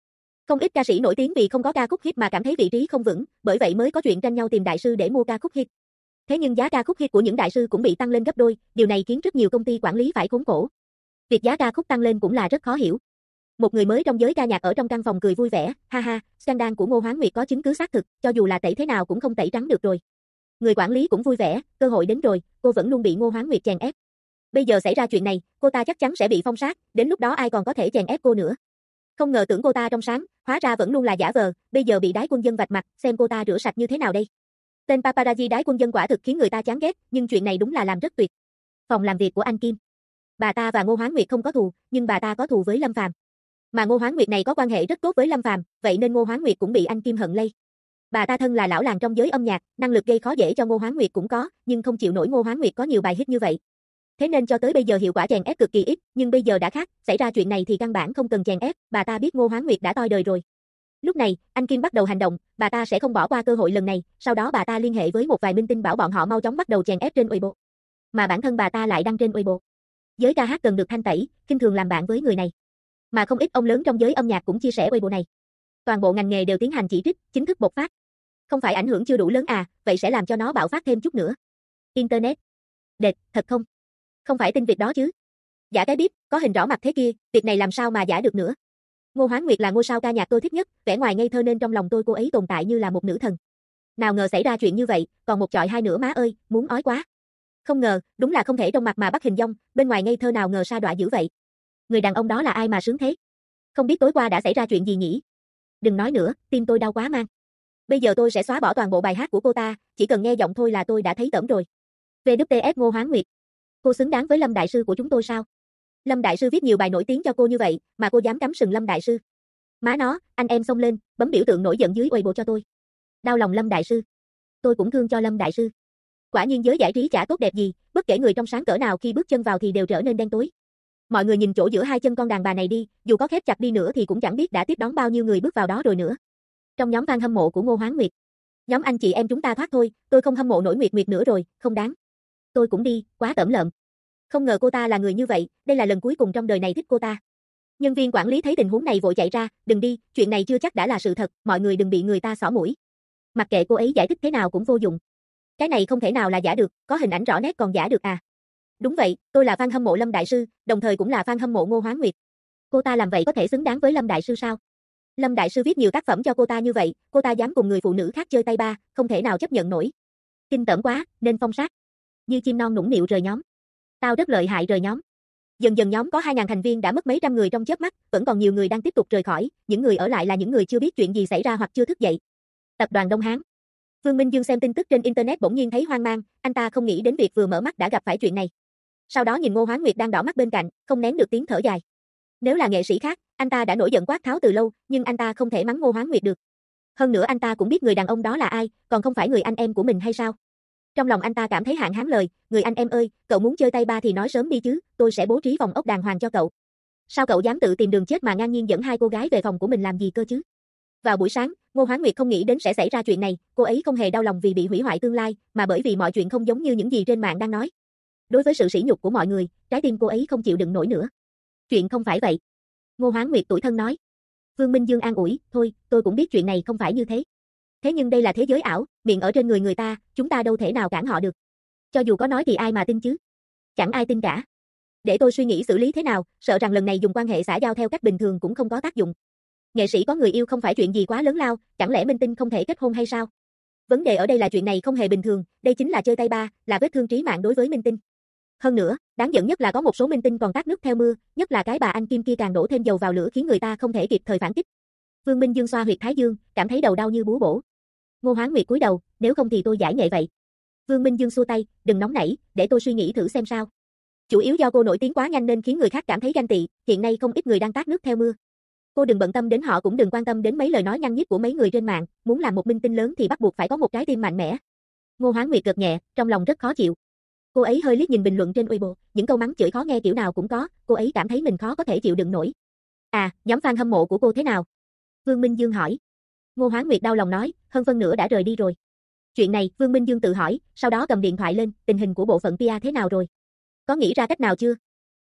Không ít ca sĩ nổi tiếng vì không có ca khúc hit mà cảm thấy vị trí không vững, bởi vậy mới có chuyện tranh nhau tìm đại sư để mua ca khúc hit. Thế nhưng giá ca khúc hit của những đại sư cũng bị tăng lên gấp đôi, điều này khiến rất nhiều công ty quản lý phải khốn khổ. Việc giá ca khúc tăng lên cũng là rất khó hiểu. Một người mới trong giới ca nhạc ở trong căn phòng cười vui vẻ, ha ha, scandal của Ngô Hoán Nguyệt có chứng cứ xác thực, cho dù là tẩy thế nào cũng không tẩy trắng được rồi. Người quản lý cũng vui vẻ, cơ hội đến rồi, cô vẫn luôn bị Ngô Hoán Nguyệt chèn ép. Bây giờ xảy ra chuyện này, cô ta chắc chắn sẽ bị phong sát, đến lúc đó ai còn có thể chèn ép cô nữa. Không ngờ tưởng cô ta trong sáng, hóa ra vẫn luôn là giả vờ, bây giờ bị đái quân dân vạch mặt, xem cô ta rửa sạch như thế nào đây. Tên paparazzi đái quân dân quả thực khiến người ta chán ghét, nhưng chuyện này đúng là làm rất tuyệt. Phòng làm việc của anh Kim. Bà ta và Ngô Hoán Nguyệt không có thù, nhưng bà ta có thù với Lâm Phàm. Mà Ngô Hoán Nguyệt này có quan hệ rất tốt với Lâm Phàm, vậy nên Ngô Hoán Nguyệt cũng bị anh Kim hận lây. Bà ta thân là lão làng trong giới âm nhạc, năng lực gây khó dễ cho Ngô Hoán Nguyệt cũng có, nhưng không chịu nổi Ngô Hoán Nguyệt có nhiều bài hit như vậy. Thế nên cho tới bây giờ hiệu quả chèn ép cực kỳ ít, nhưng bây giờ đã khác, xảy ra chuyện này thì căn bản không cần chèn ép, bà ta biết Ngô Hoán Nguyệt đã toi đời rồi. Lúc này, anh Kim bắt đầu hành động, bà ta sẽ không bỏ qua cơ hội lần này, sau đó bà ta liên hệ với một vài minh tinh bảo bọn họ mau chóng bắt đầu chèn ép trên Weibo. Mà bản thân bà ta lại đăng trên Weibo. Giới ca hát cần được thanh tẩy, khinh thường làm bạn với người này. Mà không ít ông lớn trong giới âm nhạc cũng chia sẻ Weibo này. Toàn bộ ngành nghề đều tiến hành chỉ trích, chính thức bộc phát. Không phải ảnh hưởng chưa đủ lớn à, vậy sẽ làm cho nó bạo phát thêm chút nữa. Internet. Đệt, thật không? Không phải tin việc đó chứ. Giả cái bíp, có hình rõ mặt thế kia, việc này làm sao mà giả được nữa. Ngô Hoán Nguyệt là ngôi sao ca nhạc tôi thích nhất, vẻ ngoài ngây thơ nên trong lòng tôi cô ấy tồn tại như là một nữ thần. Nào ngờ xảy ra chuyện như vậy, còn một chọi hai nữa má ơi, muốn ói quá. Không ngờ, đúng là không thể trong mặt mà bắt hình dong, bên ngoài ngây thơ nào ngờ sa đọa dữ vậy. Người đàn ông đó là ai mà sướng thế? Không biết tối qua đã xảy ra chuyện gì nhỉ? Đừng nói nữa, tim tôi đau quá mang. Bây giờ tôi sẽ xóa bỏ toàn bộ bài hát của cô ta, chỉ cần nghe giọng thôi là tôi đã thấy tởm rồi. WTF Ngô Hoán Nguyệt. Cô xứng đáng với Lâm Đại Sư của chúng tôi sao? Lâm Đại Sư viết nhiều bài nổi tiếng cho cô như vậy, mà cô dám cắm sừng Lâm Đại Sư. Má nó, anh em xông lên, bấm biểu tượng nổi giận dưới Weibo cho tôi. Đau lòng Lâm Đại Sư. Tôi cũng thương cho Lâm Đại Sư. Quả nhiên giới giải trí chả tốt đẹp gì, bất kể người trong sáng cỡ nào khi bước chân vào thì đều trở nên đen tối. Mọi người nhìn chỗ giữa hai chân con đàn bà này đi, dù có khép chặt đi nữa thì cũng chẳng biết đã tiếp đón bao nhiêu người bước vào đó rồi nữa. Trong nhóm fan hâm mộ của Ngô Hoán Nguyệt, nhóm anh chị em chúng ta thoát thôi, tôi không hâm mộ nổi Nguyệt Nguyệt nữa rồi, không đáng. Tôi cũng đi, quá tởm lợm. Không ngờ cô ta là người như vậy, đây là lần cuối cùng trong đời này thích cô ta. Nhân viên quản lý thấy tình huống này vội chạy ra, đừng đi, chuyện này chưa chắc đã là sự thật, mọi người đừng bị người ta xỏ mũi. Mặc kệ cô ấy giải thích thế nào cũng vô dụng. Cái này không thể nào là giả được, có hình ảnh rõ nét còn giả được à. Đúng vậy, tôi là fan hâm mộ Lâm Đại Sư, đồng thời cũng là fan hâm mộ Ngô Hoán Nguyệt. Cô ta làm vậy có thể xứng đáng với Lâm Đại Sư sao? Lâm Đại Sư viết nhiều tác phẩm cho cô ta như vậy, cô ta dám cùng người phụ nữ khác chơi tay ba, không thể nào chấp nhận nổi. Kinh tởm quá, nên phong sát. Như chim non nũng nịu rời nhóm. Tao rất lợi hại rời nhóm. Dần dần nhóm có 2.000 thành viên đã mất mấy trăm người trong chớp mắt, vẫn còn nhiều người đang tiếp tục rời khỏi, những người ở lại là những người chưa biết chuyện gì xảy ra hoặc chưa thức dậy. Tập đoàn Đông Hán. Vương Minh Dương xem tin tức trên internet bỗng nhiên thấy hoang mang, anh ta không nghĩ đến việc vừa mở mắt đã gặp phải chuyện này. Sau đó nhìn Ngô Hoán Nguyệt đang đỏ mắt bên cạnh, không nén được tiếng thở dài. Nếu là nghệ sĩ khác, anh ta đã nổi giận quát tháo từ lâu, nhưng anh ta không thể mắng Ngô Hoán Nguyệt được. Hơn nữa anh ta cũng biết người đàn ông đó là ai, còn không phải người anh em của mình hay sao? Trong lòng anh ta cảm thấy hạn hán lời, người anh em ơi, cậu muốn chơi tay ba thì nói sớm đi chứ, tôi sẽ bố trí phòng ốc đàng hoàng cho cậu. Sao cậu dám tự tìm đường chết mà ngang nhiên dẫn hai cô gái về phòng của mình làm gì cơ chứ? Vào buổi sáng, Ngô Hoán Nguyệt không nghĩ đến sẽ xảy ra chuyện này, cô ấy không hề đau lòng vì bị hủy hoại tương lai, mà bởi vì mọi chuyện không giống như những gì trên mạng đang nói. Đối với sự sỉ nhục của mọi người, trái tim cô ấy không chịu đựng nổi nữa. Chuyện không phải vậy. Ngô Hoán Nguyệt tủi thân nói. Vương Minh Dương an ủi, thôi, tôi cũng biết chuyện này không phải như thế. Thế nhưng đây là thế giới ảo, miệng ở trên người ta, chúng ta đâu thể nào cản họ được. Cho dù có nói thì ai mà tin chứ? Chẳng ai tin cả. Để tôi suy nghĩ xử lý thế nào, sợ rằng lần này dùng quan hệ xã giao theo cách bình thường cũng không có tác dụng. Nghệ sĩ có người yêu không phải chuyện gì quá lớn lao, chẳng lẽ minh tinh không thể kết hôn hay sao? Vấn đề ở đây là chuyện này không hề bình thường, đây chính là chơi tay ba, là vết thương trí mạng đối với minh tinh. Hơn nữa, đáng giận nhất là có một số minh tinh còn tát nước theo mưa, nhất là cái bà anh Kim kia càng đổ thêm dầu vào lửa khiến người ta không thể kịp thời phản kích. Vương Minh Dương xoa huyệt thái dương, cảm thấy đầu đau như búa bổ. Ngô Hoán Nguyệt cúi đầu, nếu không thì tôi giải nghệ vậy. Vương Minh Dương xua tay, đừng nóng nảy, để tôi suy nghĩ thử xem sao. Chủ yếu do cô nổi tiếng quá nhanh nên khiến người khác cảm thấy ganh tị, hiện nay không ít người đang tát nước theo mưa. Cô đừng bận tâm đến họ cũng đừng quan tâm đến mấy lời nói nhăng nhít của mấy người trên mạng, muốn làm một minh tinh lớn thì bắt buộc phải có một trái tim mạnh mẽ. Ngô Hoán Nguyệt gật nhẹ, trong lòng rất khó chịu. Cô ấy hơi liếc nhìn bình luận trên Weibo, những câu mắng chửi khó nghe kiểu nào cũng có, cô ấy cảm thấy mình khó có thể chịu đựng nổi. À, nhóm fan hâm mộ của cô thế nào? Vương Minh Dương hỏi. Ngô Hoán Nguyệt đau lòng nói, hơn phân nửa đã rời đi rồi. Chuyện này, Vương Minh Dương tự hỏi, sau đó cầm điện thoại lên, tình hình của bộ phận PR thế nào rồi? Có nghĩ ra cách nào chưa?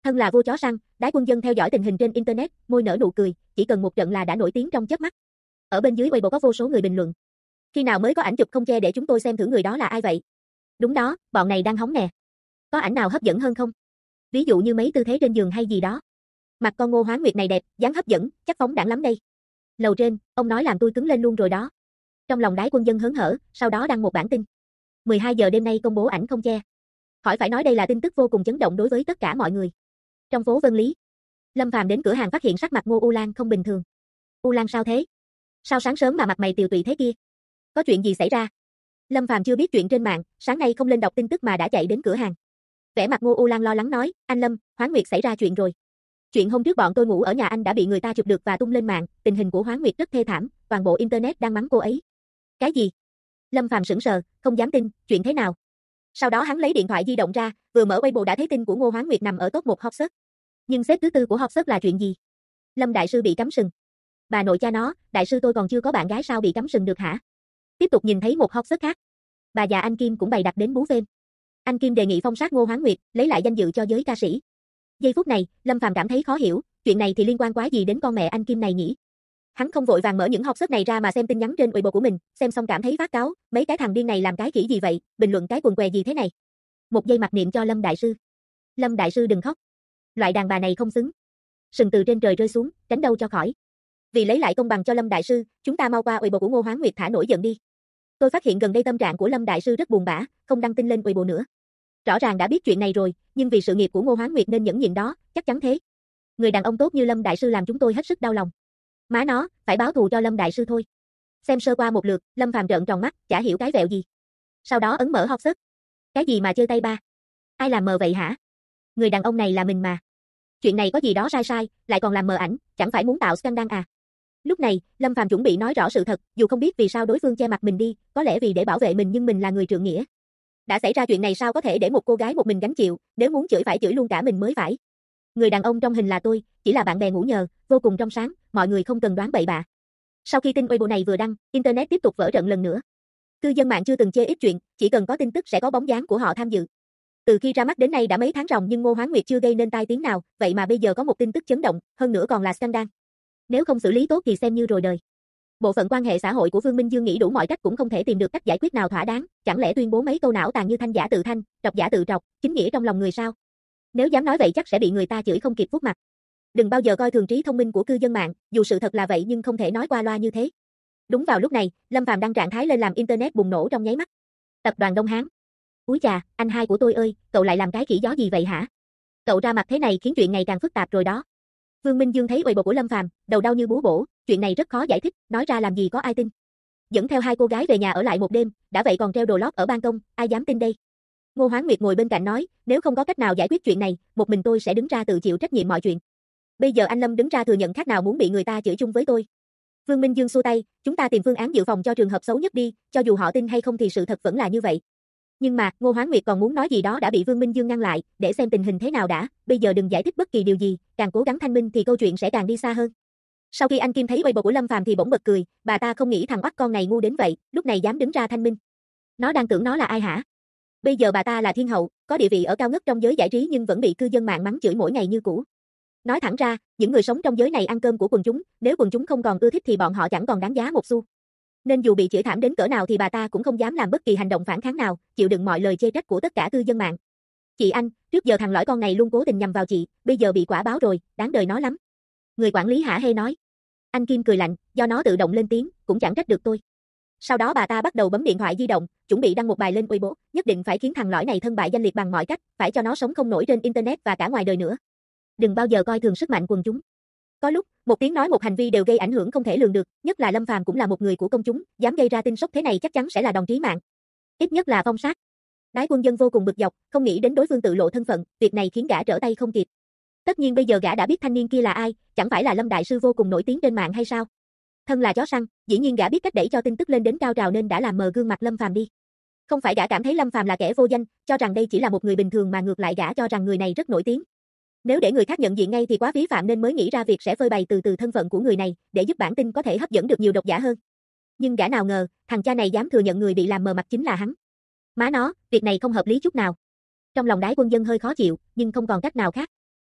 Thân là vua chó săn, Đái Quân Dân theo dõi tình hình trên internet, môi nở nụ cười, chỉ cần một trận là đã nổi tiếng trong chớp mắt. Ở bên dưới Weibo có vô số người bình luận. Khi nào mới có ảnh chụp không che để chúng tôi xem thử người đó là ai vậy? Đúng đó, bọn này đang hóng nè. Có ảnh nào hấp dẫn hơn không? Ví dụ như mấy tư thế trên giường hay gì đó. Mặt con Ngô Hoán Nguyệt này đẹp, dáng hấp dẫn, chắc phóng đãng lắm đây. Lầu trên, ông nói làm tôi cứng lên luôn rồi đó. Trong lòng Đái Quân Dân hớn hở, sau đó đăng một bản tin. 12 giờ đêm nay công bố ảnh không che. Khỏi phải nói đây là tin tức vô cùng chấn động đối với tất cả mọi người. Trong phố Vân Lý, Lâm Phàm đến cửa hàng phát hiện sắc mặt Ngô U Lan không bình thường. U Lan sao thế? Sao sáng sớm mà mặt mày tiều tụy thế kia? Có chuyện gì xảy ra? Lâm Phàm chưa biết chuyện trên mạng, sáng nay không lên đọc tin tức mà đã chạy đến cửa hàng. Vẻ mặt Ngô U Lan lo lắng nói, anh Lâm, Hoán Nguyệt xảy ra chuyện rồi. Chuyện hôm trước bọn tôi ngủ ở nhà anh đã bị người ta chụp được và tung lên mạng, tình hình của Hoán Nguyệt rất thê thảm, toàn bộ internet đang mắng cô ấy. Cái gì? Lâm Phàm sững sờ, không dám tin, chuyện thế nào? Sau đó hắn lấy điện thoại di động ra, vừa mở Weibo đã thấy tin của Ngô Hoán Nguyệt nằm ở top 1 hot search. Nhưng xếp thứ tư của hot search là chuyện gì? Lâm đại sư bị cắm sừng. Bà nội cha nó, đại sư tôi còn chưa có bạn gái sao bị cắm sừng được hả? Tiếp tục nhìn thấy một hot search khác. Bà già anh Kim cũng bày đặt đến bú phêm. Anh Kim đề nghị phong sát Ngô Hoán Nguyệt, lấy lại danh dự cho giới ca sĩ. Giây phút này, Lâm Phàm cảm thấy khó hiểu, chuyện này thì liên quan quá gì đến con mẹ anh Kim này nhỉ? Hắn không vội vàng mở những hot search này ra mà xem tin nhắn trên Weibo của mình, xem xong cảm thấy phát cáu, mấy cái thằng điên này làm cái khỉ gì vậy, bình luận cái quần què gì thế này. Một giây mặc niệm cho Lâm đại sư. Lâm đại sư đừng khóc. Loại đàn bà này không xứng. Sừng từ trên trời rơi xuống, tránh đâu cho khỏi. Vì lấy lại công bằng cho Lâm đại sư, chúng ta mau qua Weibo của Ngô Hoán Nguyệt thả nổi giận đi. Tôi phát hiện gần đây tâm trạng của Lâm đại sư rất buồn bã, không đăng tin lên Weibo nữa. Rõ ràng đã biết chuyện này rồi, nhưng vì sự nghiệp của Ngô Hoán Nguyệt nên nhẫn nhịn đó, chắc chắn thế. Người đàn ông tốt như Lâm đại sư làm chúng tôi hết sức đau lòng. Má nó, phải báo thù cho Lâm đại sư thôi. Xem sơ qua một lượt, Lâm Phàm trợn tròn mắt, chả hiểu cái vẹo gì. Sau đó ấn mở hot search. Cái gì mà chơi tay ba? Ai làm mờ vậy hả? Người đàn ông này là mình mà. Chuyện này có gì đó sai sai, lại còn làm mờ ảnh, chẳng phải muốn tạo scandal à? Lúc này, Lâm Phàm chuẩn bị nói rõ sự thật, dù không biết vì sao đối phương che mặt mình đi, có lẽ vì để bảo vệ mình nhưng mình là người trượng nghĩa. Đã xảy ra chuyện này sao có thể để một cô gái một mình gánh chịu, nếu muốn chửi phải chửi luôn cả mình mới phải. Người đàn ông trong hình là tôi, chỉ là bạn bè ngủ nhờ, vô cùng trong sáng, mọi người không cần đoán bậy bạ. Sau khi tin Weibo này vừa đăng, internet tiếp tục vỡ trận lần nữa. Cư dân mạng chưa từng chê ít chuyện, chỉ cần có tin tức sẽ có bóng dáng của họ tham dự. Từ khi ra mắt đến nay đã mấy tháng ròng nhưng Ngô Hoán Nguyệt chưa gây nên tai tiếng nào, vậy mà bây giờ có một tin tức chấn động, hơn nữa còn là scandal. Nếu không xử lý tốt thì xem như rồi đời. Bộ phận quan hệ xã hội của Vương Minh Dương nghĩ đủ mọi cách cũng không thể tìm được cách giải quyết nào thỏa đáng, chẳng lẽ tuyên bố mấy câu não tàn như thanh giả tự thanh, trọc giả tự trọc, chính nghĩa trong lòng người sao? Nếu dám nói vậy chắc sẽ bị người ta chửi không kịp vuốt mặt. Đừng bao giờ coi thường trí thông minh của cư dân mạng, dù sự thật là vậy nhưng không thể nói qua loa như thế. Đúng vào lúc này, Lâm Phàm đăng trạng thái lên làm internet bùng nổ trong nháy mắt. Tập đoàn Đông Hán. Úi chà, anh hai của tôi ơi, cậu lại làm cái khỉ gió gì vậy hả? Cậu ra mặt thế này khiến chuyện ngày càng phức tạp rồi đó. Vương Minh Dương thấy Weibo của Lâm Phàm, đầu đau như búa bổ, chuyện này rất khó giải thích, nói ra làm gì có ai tin. Dẫn theo hai cô gái về nhà ở lại một đêm, đã vậy còn treo đồ lót ở ban công, ai dám tin đây. Ngô Hoán Nguyệt ngồi bên cạnh nói, nếu không có cách nào giải quyết chuyện này, một mình tôi sẽ đứng ra tự chịu trách nhiệm mọi chuyện. Bây giờ anh Lâm đứng ra thừa nhận khác nào muốn bị người ta chửi chung với tôi. Vương Minh Dương xua tay, chúng ta tìm phương án dự phòng cho trường hợp xấu nhất đi, cho dù họ tin hay không thì sự thật vẫn là như vậy. Nhưng mà, Ngô Hoán Nguyệt còn muốn nói gì đó đã bị Vương Minh Dương ngăn lại, để xem tình hình thế nào đã, bây giờ đừng giải thích bất kỳ điều gì, càng cố gắng thanh minh thì câu chuyện sẽ càng đi xa hơn. Sau khi anh Kim thấy Weibo của Lâm Phàm thì bỗng bật cười, bà ta không nghĩ thằng oắt con này ngu đến vậy, lúc này dám đứng ra thanh minh. Nó đang tưởng nó là ai hả? Bây giờ bà ta là thiên hậu, có địa vị ở cao ngất trong giới giải trí nhưng vẫn bị cư dân mạng mắng chửi mỗi ngày như cũ. Nói thẳng ra, những người sống trong giới này ăn cơm của quần chúng, nếu quần chúng không còn ưa thích thì bọn họ chẳng còn đáng giá một xu. Nên dù bị chửi thảm đến cỡ nào thì bà ta cũng không dám làm bất kỳ hành động phản kháng nào, chịu đựng mọi lời chê trách của tất cả cư dân mạng. Chị anh, trước giờ thằng lõi con này luôn cố tình nhằm vào chị, bây giờ bị quả báo rồi, đáng đời nó lắm. Người quản lý hả hê nói. Anh Kim cười lạnh, do nó tự động lên tiếng, cũng chẳng trách được tôi. Sau đó bà ta bắt đầu bấm điện thoại di động, chuẩn bị đăng một bài lên Weibo, nhất định phải khiến thằng lõi này thân bại danh liệt bằng mọi cách, phải cho nó sống không nổi trên internet và cả ngoài đời nữa. Đừng bao giờ coi thường sức mạnh quần chúng. Có lúc, một tiếng nói một hành vi đều gây ảnh hưởng không thể lường được, nhất là Lâm Phàm cũng là một người của công chúng, dám gây ra tin sốc thế này chắc chắn sẽ là đòn chí mạng. Ít nhất là phong sát. Đái Quân Dân vô cùng bực dọc, không nghĩ đến đối phương tự lộ thân phận, việc này khiến gã trở tay không kịp. Tất nhiên bây giờ gã đã biết thanh niên kia là ai, chẳng phải là Lâm đại sư vô cùng nổi tiếng trên mạng hay sao? Thân là chó săn, dĩ nhiên gã biết cách đẩy cho tin tức lên đến cao trào nên đã làm mờ gương mặt Lâm Phàm đi. Không phải gã cảm thấy Lâm Phàm là kẻ vô danh, cho rằng đây chỉ là một người bình thường mà ngược lại gã cho rằng người này rất nổi tiếng. Nếu để người khác nhận diện ngay thì quá phí phạm nên mới nghĩ ra việc sẽ phơi bày từ từ thân phận của người này, để giúp bản tin có thể hấp dẫn được nhiều độc giả hơn. Nhưng gã nào ngờ, thằng cha này dám thừa nhận người bị làm mờ mặt chính là hắn. Má nó, việc này không hợp lý chút nào. Trong lòng Đái Quân Dân hơi khó chịu, nhưng không còn cách nào khác.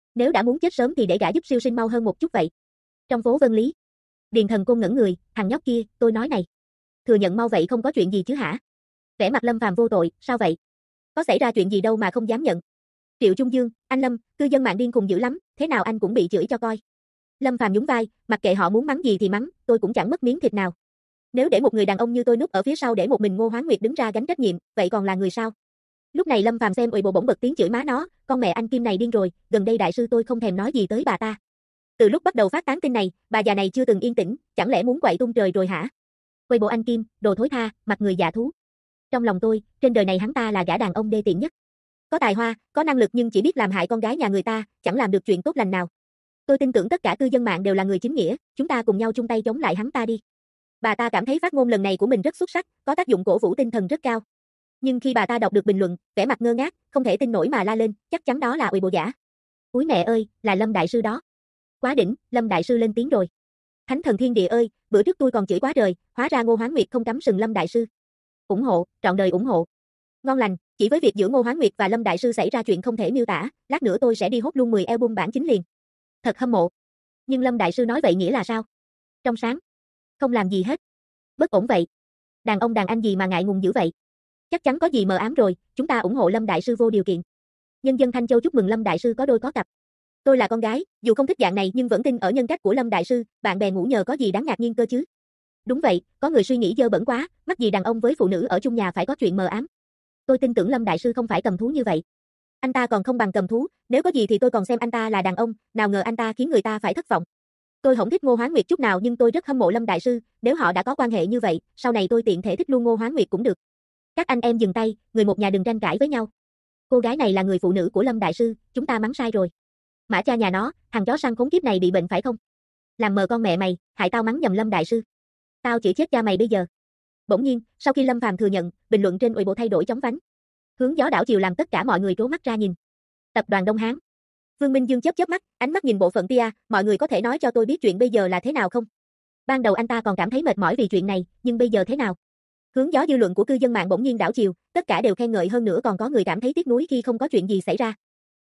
Nếu đã muốn chết sớm thì để gã giúp siêu sinh mau hơn một chút vậy. Trong phố Vân Lý, Điền Thần Côn ngẩn người, thằng nhóc kia, tôi nói này. Thừa nhận mau vậy không có chuyện gì chứ hả? Vẻ mặt Lâm Phàm vô tội, sao vậy? Có xảy ra chuyện gì đâu mà không dám nhận. Triệu Trung Dương, anh Lâm, cư dân mạng điên khùng dữ lắm, thế nào anh cũng bị chửi cho coi. Lâm Phàm nhún vai, mặc kệ họ muốn mắng gì thì mắng, tôi cũng chẳng mất miếng thịt nào. Nếu để một người đàn ông như tôi núp ở phía sau để một mình Ngô Hoán Nguyệt đứng ra gánh trách nhiệm, vậy còn là người sao? Lúc này Lâm Phàm xem Uy Bộ bỗng bật tiếng chửi má nó, con mẹ anh Kim này điên rồi, gần đây đại sư tôi không thèm nói gì tới bà ta. Từ lúc bắt đầu phát tán tin này, bà già này chưa từng yên tĩnh, chẳng lẽ muốn quậy tung trời rồi hả? Uy Bộ anh Kim, đồ thối tha, mặt người dạ thú. Trong lòng tôi, trên đời này hắn ta là gã đàn ông đê tiện nhất. Có tài hoa, có năng lực nhưng chỉ biết làm hại con gái nhà người ta, chẳng làm được chuyện tốt lành nào. Tôi tin tưởng tất cả cư dân mạng đều là người chính nghĩa, chúng ta cùng nhau chung tay chống lại hắn ta đi. Bà ta cảm thấy phát ngôn lần này của mình rất xuất sắc, có tác dụng cổ vũ tinh thần rất cao. Nhưng khi bà ta đọc được bình luận, vẻ mặt ngơ ngác, không thể tin nổi mà la lên, chắc chắn đó là Uy Bộ giả. Úi mẹ ơi, là Lâm đại sư đó. Quá đỉnh, Lâm đại sư lên tiếng rồi. Thánh thần thiên địa ơi, bữa trước tôi còn chửi quá trời, hóa ra Ngô Hoán Nguyệt không cắm sừng Lâm đại sư. Ủng hộ, trọn đời ủng hộ. Ngon lành, chỉ với việc giữa Ngô Hoán Nguyệt và Lâm đại sư xảy ra chuyện không thể miêu tả, lát nữa tôi sẽ đi hốt luôn 10 album bản chính liền. Thật hâm mộ. Nhưng Lâm đại sư nói vậy nghĩa là sao? Trong sáng. Không làm gì hết. Bất ổn vậy. Đàn ông đàn anh gì mà ngại ngùng dữ vậy? Chắc chắn có gì mờ ám rồi, chúng ta ủng hộ Lâm đại sư vô điều kiện. Nhân dân Thanh Châu chúc mừng Lâm đại sư có đôi có cặp. Tôi là con gái, dù không thích dạng này nhưng vẫn tin ở nhân cách của Lâm đại sư, bạn bè ngủ nhờ có gì đáng ngạc nhiên cơ chứ? Đúng vậy, có người suy nghĩ dơ bẩn quá, mắc gì đàn ông với phụ nữ ở chung nhà phải có chuyện mờ ám. Tôi tin tưởng Lâm đại sư không phải cầm thú như vậy. Anh ta còn không bằng cầm thú, nếu có gì thì tôi còn xem anh ta là đàn ông, nào ngờ anh ta khiến người ta phải thất vọng. Tôi không thích Ngô Hoán Nguyệt chút nào nhưng tôi rất hâm mộ Lâm đại sư, nếu họ đã có quan hệ như vậy, sau này tôi tiện thể thích luôn Ngô Hoán Nguyệt cũng được. Các anh em dừng tay, người một nhà đừng tranh cãi với nhau. Cô gái này là người phụ nữ của Lâm đại sư, chúng ta mắng sai rồi. Mã cha nhà nó, thằng chó săn khốn kiếp này bị bệnh phải không? Làm mờ con mẹ mày, hại tao mắng nhầm Lâm đại sư. Tao chửi chết cha mày bây giờ. Bỗng nhiên, sau khi Lâm Phàm thừa nhận, bình luận trên Uy Bộ thay đổi chóng vánh. Hướng gió đảo chiều làm tất cả mọi người trố mắt ra nhìn. Tập đoàn Đông Hán. Vương Minh Dương chớp chớp mắt, ánh mắt nhìn bộ phận Tia, mọi người có thể nói cho tôi biết chuyện bây giờ là thế nào không? Ban đầu anh ta còn cảm thấy mệt mỏi vì chuyện này, nhưng bây giờ thế nào? Hướng gió dư luận của cư dân mạng bỗng nhiên đảo chiều, tất cả đều khen ngợi hơn nữa còn có người cảm thấy tiếc nuối khi không có chuyện gì xảy ra.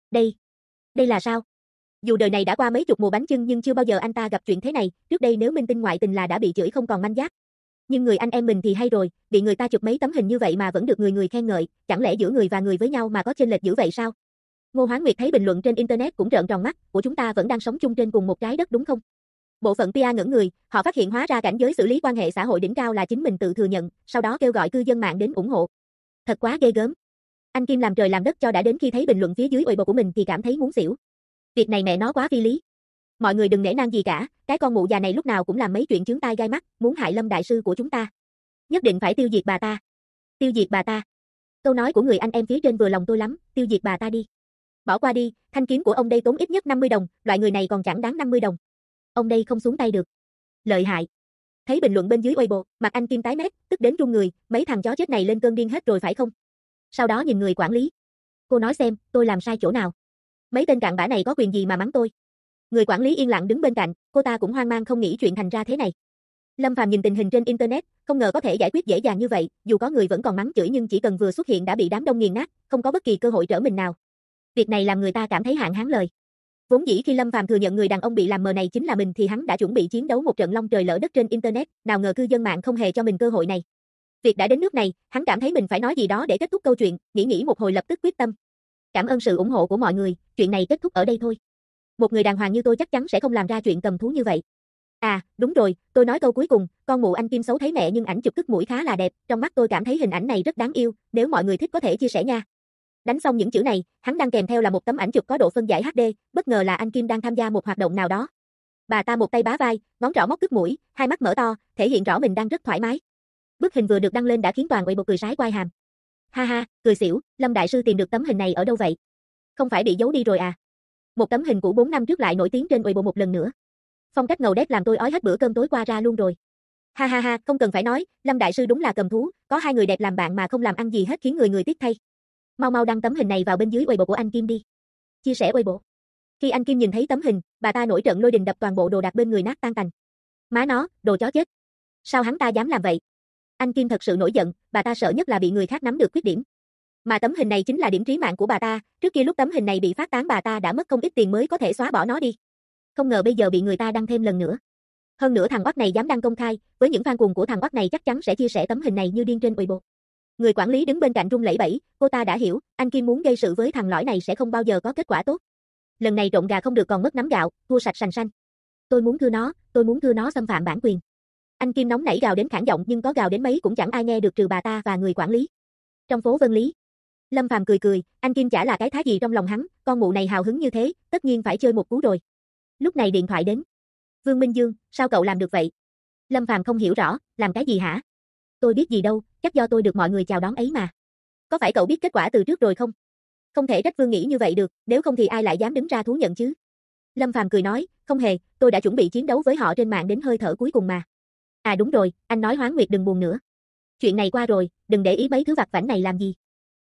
Đây là sao? Dù đời này đã qua mấy chục mùa bánh chưng nhưng chưa bao giờ anh ta gặp chuyện thế này, trước đây nếu minh tinh ngoại tình là đã bị chửi không còn manh giáp. Nhưng người anh em mình thì hay rồi, bị người ta chụp mấy tấm hình như vậy mà vẫn được người người khen ngợi, chẳng lẽ giữa người và người với nhau mà có chênh lệch dữ vậy sao? Ngô Hoán Nguyệt thấy bình luận trên internet cũng trợn tròn mắt, của chúng ta vẫn đang sống chung trên cùng một trái đất đúng không? Bộ phận PR ngẩn người, họ phát hiện hóa ra cảnh giới xử lý quan hệ xã hội đỉnh cao là chính mình tự thừa nhận, sau đó kêu gọi cư dân mạng đến ủng hộ. Thật quá ghê gớm. Anh Kim làm trời làm đất cho đã đến khi thấy bình luận phía dưới Uy Bộ của mình thì cảm thấy muốn xỉu. Việc này mẹ nó quá phi lý. Mọi người đừng nể nang gì cả, cái con mụ già này lúc nào cũng làm mấy chuyện chướng tai gai mắt, muốn hại Lâm đại sư của chúng ta. Nhất định phải tiêu diệt bà ta. Tiêu diệt bà ta. Câu nói của người anh em phía trên vừa lòng tôi lắm, tiêu diệt bà ta đi. Bỏ qua đi, thanh kiếm của ông đây tốn ít nhất 50 đồng, loại người này còn chẳng đáng 50 đồng. Ông đây không xuống tay được. Lợi hại. Thấy bình luận bên dưới Weibo, mặt anh Kim tái mét, tức đến run người, mấy thằng chó chết này lên cơn điên hết rồi phải không? Sau đó nhìn người quản lý. Cô nói xem, tôi làm sai chỗ nào? Mấy tên cặn bã này có quyền gì mà mắng tôi? Người quản lý yên lặng đứng bên cạnh, cô ta cũng hoang mang không nghĩ chuyện thành ra thế này. Lâm Phàm nhìn tình hình trên internet, không ngờ có thể giải quyết dễ dàng như vậy, dù có người vẫn còn mắng chửi nhưng chỉ cần vừa xuất hiện đã bị đám đông nghiền nát, không có bất kỳ cơ hội trở mình nào. Việc này làm người ta cảm thấy hạn hán lời. Vốn dĩ khi Lâm Phàm thừa nhận người đàn ông bị làm mờ này chính là mình thì hắn đã chuẩn bị chiến đấu một trận long trời lỡ đất trên internet, nào ngờ cư dân mạng không hề cho mình cơ hội này. Việc đã đến nước này, hắn cảm thấy mình phải nói gì đó để kết thúc câu chuyện, nghĩ một hồi lập tức quyết tâm. Cảm ơn sự ủng hộ của mọi người, chuyện này kết thúc ở đây thôi. Một người đàng hoàng như tôi chắc chắn sẽ không làm ra chuyện cầm thú như vậy. À, đúng rồi, tôi nói câu cuối cùng, con mụ anh Kim xấu thấy mẹ nhưng ảnh chụp cứt mũi khá là đẹp, trong mắt tôi cảm thấy hình ảnh này rất đáng yêu, nếu mọi người thích có thể chia sẻ nha. Đánh xong những chữ này, hắn đăng kèm theo là một tấm ảnh chụp có độ phân giải HD, bất ngờ là anh Kim đang tham gia một hoạt động nào đó. Bà ta một tay bá vai, ngón trỏ móc cứt mũi, hai mắt mở to, thể hiện rõ mình đang rất thoải mái. Bức hình vừa được đăng lên đã khiến toàn Weibo cười sái quai hàm. Ha ha, cười xỉu, Lâm đại sư tìm được tấm hình này ở đâu vậy? Không phải bị giấu đi rồi à? Một tấm hình cũ 4 năm trước lại nổi tiếng trên Weibo một lần nữa. Phong cách ngầu đét làm tôi ói hết bữa cơm tối qua ra luôn rồi. Ha ha ha, không cần phải nói, Lâm đại sư đúng là cầm thú, có hai người đẹp làm bạn mà không làm ăn gì hết khiến người tiếc thay. Mau mau đăng tấm hình này vào bên dưới Weibo của anh Kim đi. Chia sẻ Weibo. Khi anh Kim nhìn thấy tấm hình, bà ta nổi trận lôi đình đập toàn bộ đồ đạc bên người nát tan tành. Má nó, đồ chó chết. Sao hắn ta dám làm vậy? Anh Kim thật sự nổi giận, bà ta sợ nhất là bị người khác nắm được khuyết điểm. Mà tấm hình này chính là điểm trí mạng của bà ta, trước kia lúc tấm hình này bị phát tán bà ta đã mất không ít tiền mới có thể xóa bỏ nó đi. Không ngờ bây giờ bị người ta đăng thêm lần nữa. Hơn nữa thằng oắt này dám đăng công khai, với những fan cuồng của thằng oắt này chắc chắn sẽ chia sẻ tấm hình này như điên trên Weibo. Người quản lý đứng bên cạnh run lẩy bẩy, cô ta đã hiểu, anh Kim muốn gây sự với thằng lõi này sẽ không bao giờ có kết quả tốt. Lần này trộn gà không được còn mất nắm gạo, thua sạch sành sanh. Tôi muốn thưa nó xâm phạm bản quyền. Anh Kim nóng nảy gào đến khản giọng nhưng có gào đến mấy cũng chẳng ai nghe được trừ bà ta và người quản lý. Trong phố Vân Lý, Lâm Phàm cười cười, anh Kim chả là cái thá gì trong lòng hắn, con mụ này hào hứng như thế, tất nhiên phải chơi một cú rồi. Lúc này điện thoại đến. Vương Minh Dương, sao cậu làm được vậy? Lâm Phàm không hiểu rõ, làm cái gì hả? Tôi biết gì đâu, chắc do tôi được mọi người chào đón ấy mà. Có phải cậu biết kết quả từ trước rồi không? Không thể trách Vương nghĩ như vậy được, nếu không thì ai lại dám đứng ra thú nhận chứ? Lâm Phàm cười nói, không hề, tôi đã chuẩn bị chiến đấu với họ trên mạng đến hơi thở cuối cùng mà. À đúng rồi, anh nói Hoán Nguyệt đừng buồn nữa. Chuyện này qua rồi, đừng để ý mấy thứ vặt vãnh này làm gì.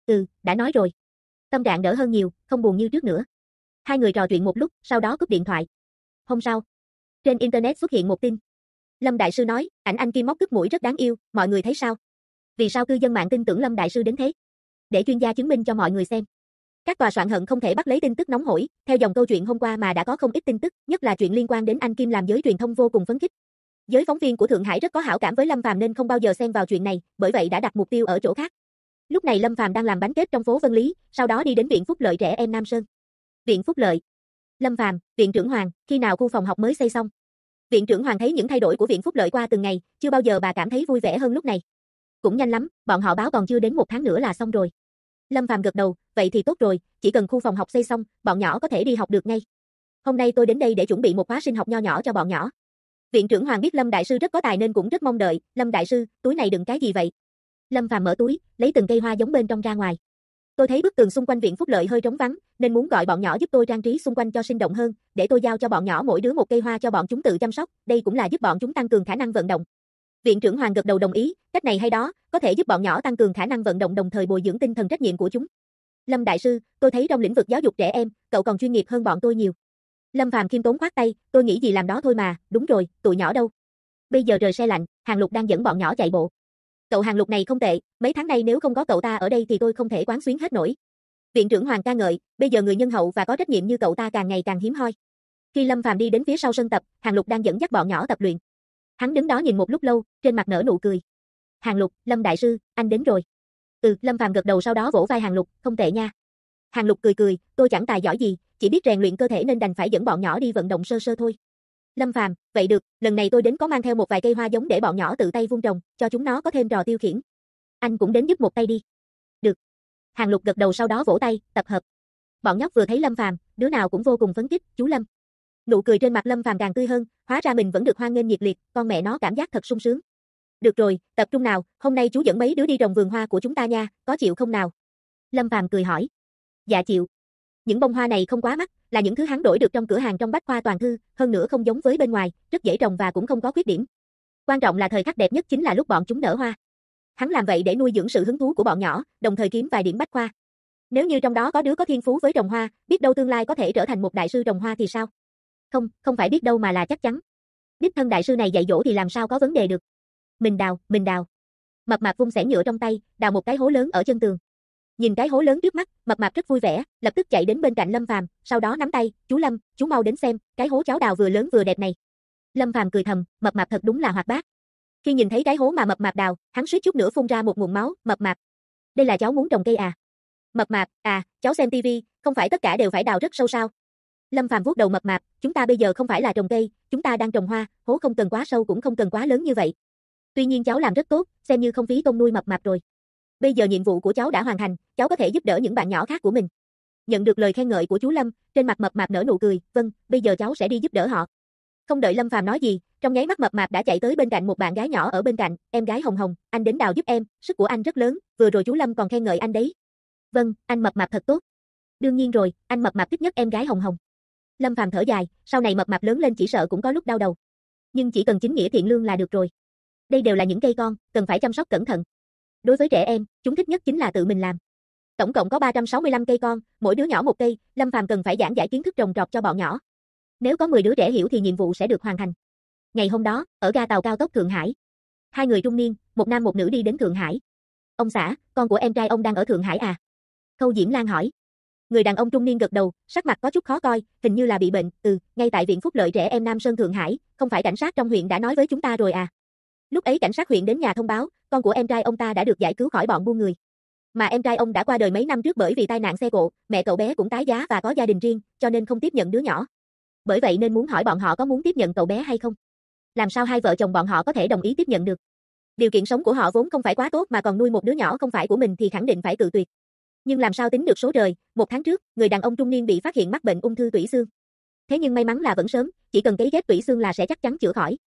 Đã nói rồi. Tâm trạng đỡ hơn nhiều, không buồn như trước nữa. Hai người trò chuyện một lúc, sau đó cúp điện thoại. Hôm sau, trên internet xuất hiện một tin. Lâm Đại Sư nói, ảnh anh Kim móc cứt mũi rất đáng yêu, mọi người thấy sao? Vì sao cư dân mạng tin tưởng Lâm Đại Sư đến thế? Để chuyên gia chứng minh cho mọi người xem. Các tòa soạn hận không thể bắt lấy tin tức nóng hổi, theo dòng câu chuyện hôm qua mà đã có không ít tin tức, nhất là chuyện liên quan đến anh Kim làm giới truyền thông vô cùng phấn khích. Giới phóng viên của Thượng Hải rất có hảo cảm với Lâm Phàm nên không bao giờ xen vào chuyện này, bởi vậy đã đặt mục tiêu ở chỗ khác. Lúc này Lâm Phàm đang làm bánh kết trong phố Vân Lý, sau đó đi đến Viện Phúc Lợi trẻ em Nam Sơn. Viện Phúc Lợi. Lâm Phàm, Viện trưởng Hoàng, khi nào khu phòng học mới xây xong? Viện trưởng Hoàng thấy những thay đổi của Viện Phúc Lợi qua từng ngày, chưa bao giờ bà cảm thấy vui vẻ hơn lúc này. Cũng nhanh lắm, bọn họ báo còn chưa đến 1 tháng nữa là xong rồi. Lâm Phàm gật đầu, vậy thì tốt rồi, chỉ cần khu phòng học xây xong, bọn nhỏ có thể đi học được ngay. Hôm nay tôi đến đây để chuẩn bị một khóa sinh học nho nhỏ cho bọn nhỏ. Viện trưởng Hoàng biết Lâm Đại Sư rất có tài nên cũng rất mong đợi, Lâm Đại Sư, túi này đựng cái gì vậy? Lâm Phàm mở túi, lấy từng cây hoa giống bên trong ra ngoài. Tôi thấy bức tường xung quanh Viện Phúc Lợi hơi trống vắng, nên muốn gọi bọn nhỏ giúp tôi trang trí xung quanh cho sinh động hơn, để tôi giao cho bọn nhỏ mỗi đứa một cây hoa cho bọn chúng tự chăm sóc, đây cũng là giúp bọn chúng tăng cường khả năng vận động. Viện trưởng Hoàng gật đầu đồng ý, cách này hay đó, có thể giúp bọn nhỏ tăng cường khả năng vận động đồng thời bồi dưỡng tinh thần trách nhiệm của chúng. Lâm Đại Sư, tôi thấy trong lĩnh vực giáo dục trẻ em, cậu còn chuyên nghiệp hơn bọn tôi nhiều. Lâm Phàm khiêm tốn khoát tay, tôi nghĩ gì làm đó thôi mà, đúng rồi, tụi nhỏ đâu? Bây giờ trời se lạnh, Hàng Lục đang dẫn bọn nhỏ chạy bộ. Cậu Hàng Lục này không tệ, mấy tháng nay nếu không có cậu ta ở đây thì tôi không thể quán xuyến hết nổi. Viện trưởng Hoàng ca ngợi, bây giờ người nhân hậu và có trách nhiệm như cậu ta càng ngày càng hiếm hoi. Khi Lâm Phàm đi đến phía sau sân tập, Hàng Lục đang dẫn dắt bọn nhỏ tập luyện. Hắn đứng đó nhìn một lúc lâu, trên mặt nở nụ cười. Hàng Lục, Lâm Đại Sư, anh đến rồi. Lâm Phàm gật đầu sau đó vỗ vai Hàng Lục, không tệ nha. Hàng Lục cười cười, tôi chẳng tài giỏi gì, chỉ biết rèn luyện cơ thể nên đành phải dẫn bọn nhỏ đi vận động sơ sơ thôi. Lâm Phàm, vậy được, lần này tôi đến có mang theo một vài cây hoa giống để bọn nhỏ tự tay vun trồng, cho chúng nó có thêm trò tiêu khiển. Anh cũng đến giúp một tay đi. Được. Hàng Lục gật đầu sau đó vỗ tay, tập hợp. Bọn nhóc vừa thấy Lâm Phàm, đứa nào cũng vô cùng phấn khích, chú Lâm. Nụ cười trên mặt Lâm Phàm càng tươi hơn, hóa ra mình vẫn được hoan nghênh nhiệt liệt, con mẹ nó cảm giác thật sung sướng. Được rồi, tập trung nào, hôm nay chú dẫn mấy đứa đi trồng vườn hoa của chúng ta nha, có chịu không nào? Lâm Phàm cười hỏi. Dạ chịu. Những bông hoa này không quá mắc, là những thứ hắn đổi được trong cửa hàng trong Bách Khoa Toàn Thư, hơn nữa không giống với bên ngoài, rất dễ trồng và cũng không có khuyết điểm. Quan trọng là thời khắc đẹp nhất chính là lúc bọn chúng nở hoa. Hắn làm vậy để nuôi dưỡng sự hứng thú của bọn nhỏ, đồng thời kiếm vài điểm bách khoa. Nếu như trong đó có đứa có thiên phú với trồng hoa, biết đâu tương lai có thể trở thành một đại sư trồng hoa thì sao? Không phải biết đâu mà là chắc chắn. Đích thân đại sư này dạy dỗ thì làm sao có vấn đề được. Mình đào. Mập mạp vung xẻng nhựa trong tay, đào một cái hố lớn ở chân tường. Nhìn cái hố lớn trước mắt, mập mạp rất vui vẻ, lập tức chạy đến bên cạnh Lâm Phàm, sau đó nắm tay, "Chú Lâm, chú mau đến xem, cái hố cháu đào vừa lớn vừa đẹp này." Lâm Phàm cười thầm, mập mạp thật đúng là hoạt bát. Khi nhìn thấy cái hố mà mập mạp đào, hắn suýt chút nữa phun ra một nguồn máu, "Mập mạp, đây là cháu muốn trồng cây à?" Mập mạp, "À, cháu xem tivi, không phải tất cả đều phải đào rất sâu sao?" Lâm Phàm vuốt đầu mập mạp, "Chúng ta bây giờ không phải là trồng cây, chúng ta đang trồng hoa, hố không cần quá sâu cũng không cần quá lớn như vậy. Tuy nhiên cháu làm rất tốt, xem như không phí công nuôi mập mạp rồi. Bây giờ nhiệm vụ của cháu đã hoàn thành, cháu có thể giúp đỡ những bạn nhỏ khác của mình." Nhận được lời khen ngợi của chú Lâm, trên mặt mập mạp nở nụ cười, "Vâng, bây giờ cháu sẽ đi giúp đỡ họ." Không đợi Lâm Phàm nói gì, trong nháy mắt mập mạp đã chạy tới bên cạnh một bạn gái nhỏ ở bên cạnh, "Em gái Hồng Hồng, anh đến đào giúp em, sức của anh rất lớn, vừa rồi chú Lâm còn khen ngợi anh đấy." "Vâng, anh mập mạp thật tốt." "Đương nhiên rồi, anh mập mạp thích nhất em gái Hồng Hồng." Lâm Phàm thở dài, sau này mập mạp lớn lên chỉ sợ cũng có lúc đau đầu. Nhưng chỉ cần chính nghĩa thiện lương là được rồi. Đây đều là những cây con, cần phải chăm sóc cẩn thận. Đối với trẻ em, chúng thích nhất chính là tự mình làm. Tổng cộng có 365 cây con, mỗi đứa nhỏ một cây, Lâm Phàm cần phải giảng giải kiến thức trồng trọt cho bọn nhỏ. Nếu có 10 đứa trẻ hiểu thì nhiệm vụ sẽ được hoàn thành. Ngày hôm đó, ở ga tàu cao tốc Thượng Hải, hai người trung niên, một nam một nữ đi đến Thượng Hải. "Ông xã, con của em trai ông đang ở Thượng Hải à?" Khâu Diễm Lan hỏi. Người đàn ông trung niên gật đầu, sắc mặt có chút khó coi, hình như là bị bệnh, ngay tại Viện Phúc Lợi Trẻ Em Nam Sơn Thượng Hải, không phải cảnh sát trong huyện đã nói với chúng ta rồi à. Lúc ấy cảnh sát huyện đến nhà thông báo, con của em trai ông ta đã được giải cứu khỏi bọn buôn người. Mà em trai ông đã qua đời mấy năm trước bởi vì tai nạn xe cộ, mẹ cậu bé cũng tái giá và có gia đình riêng, cho nên không tiếp nhận đứa nhỏ. Bởi vậy nên muốn hỏi bọn họ có muốn tiếp nhận cậu bé hay không. Làm sao hai vợ chồng bọn họ có thể đồng ý tiếp nhận được? Điều kiện sống của họ vốn không phải quá tốt mà còn nuôi một đứa nhỏ không phải của mình thì khẳng định phải cự tuyệt. Nhưng làm sao tính được số trời, 1 tháng trước, người đàn ông trung niên bị phát hiện mắc bệnh ung thư tủy xương. Thế nhưng may mắn là vẫn sớm, chỉ cần cấy ghép tủy xương là sẽ chắc chắn chữa khỏi.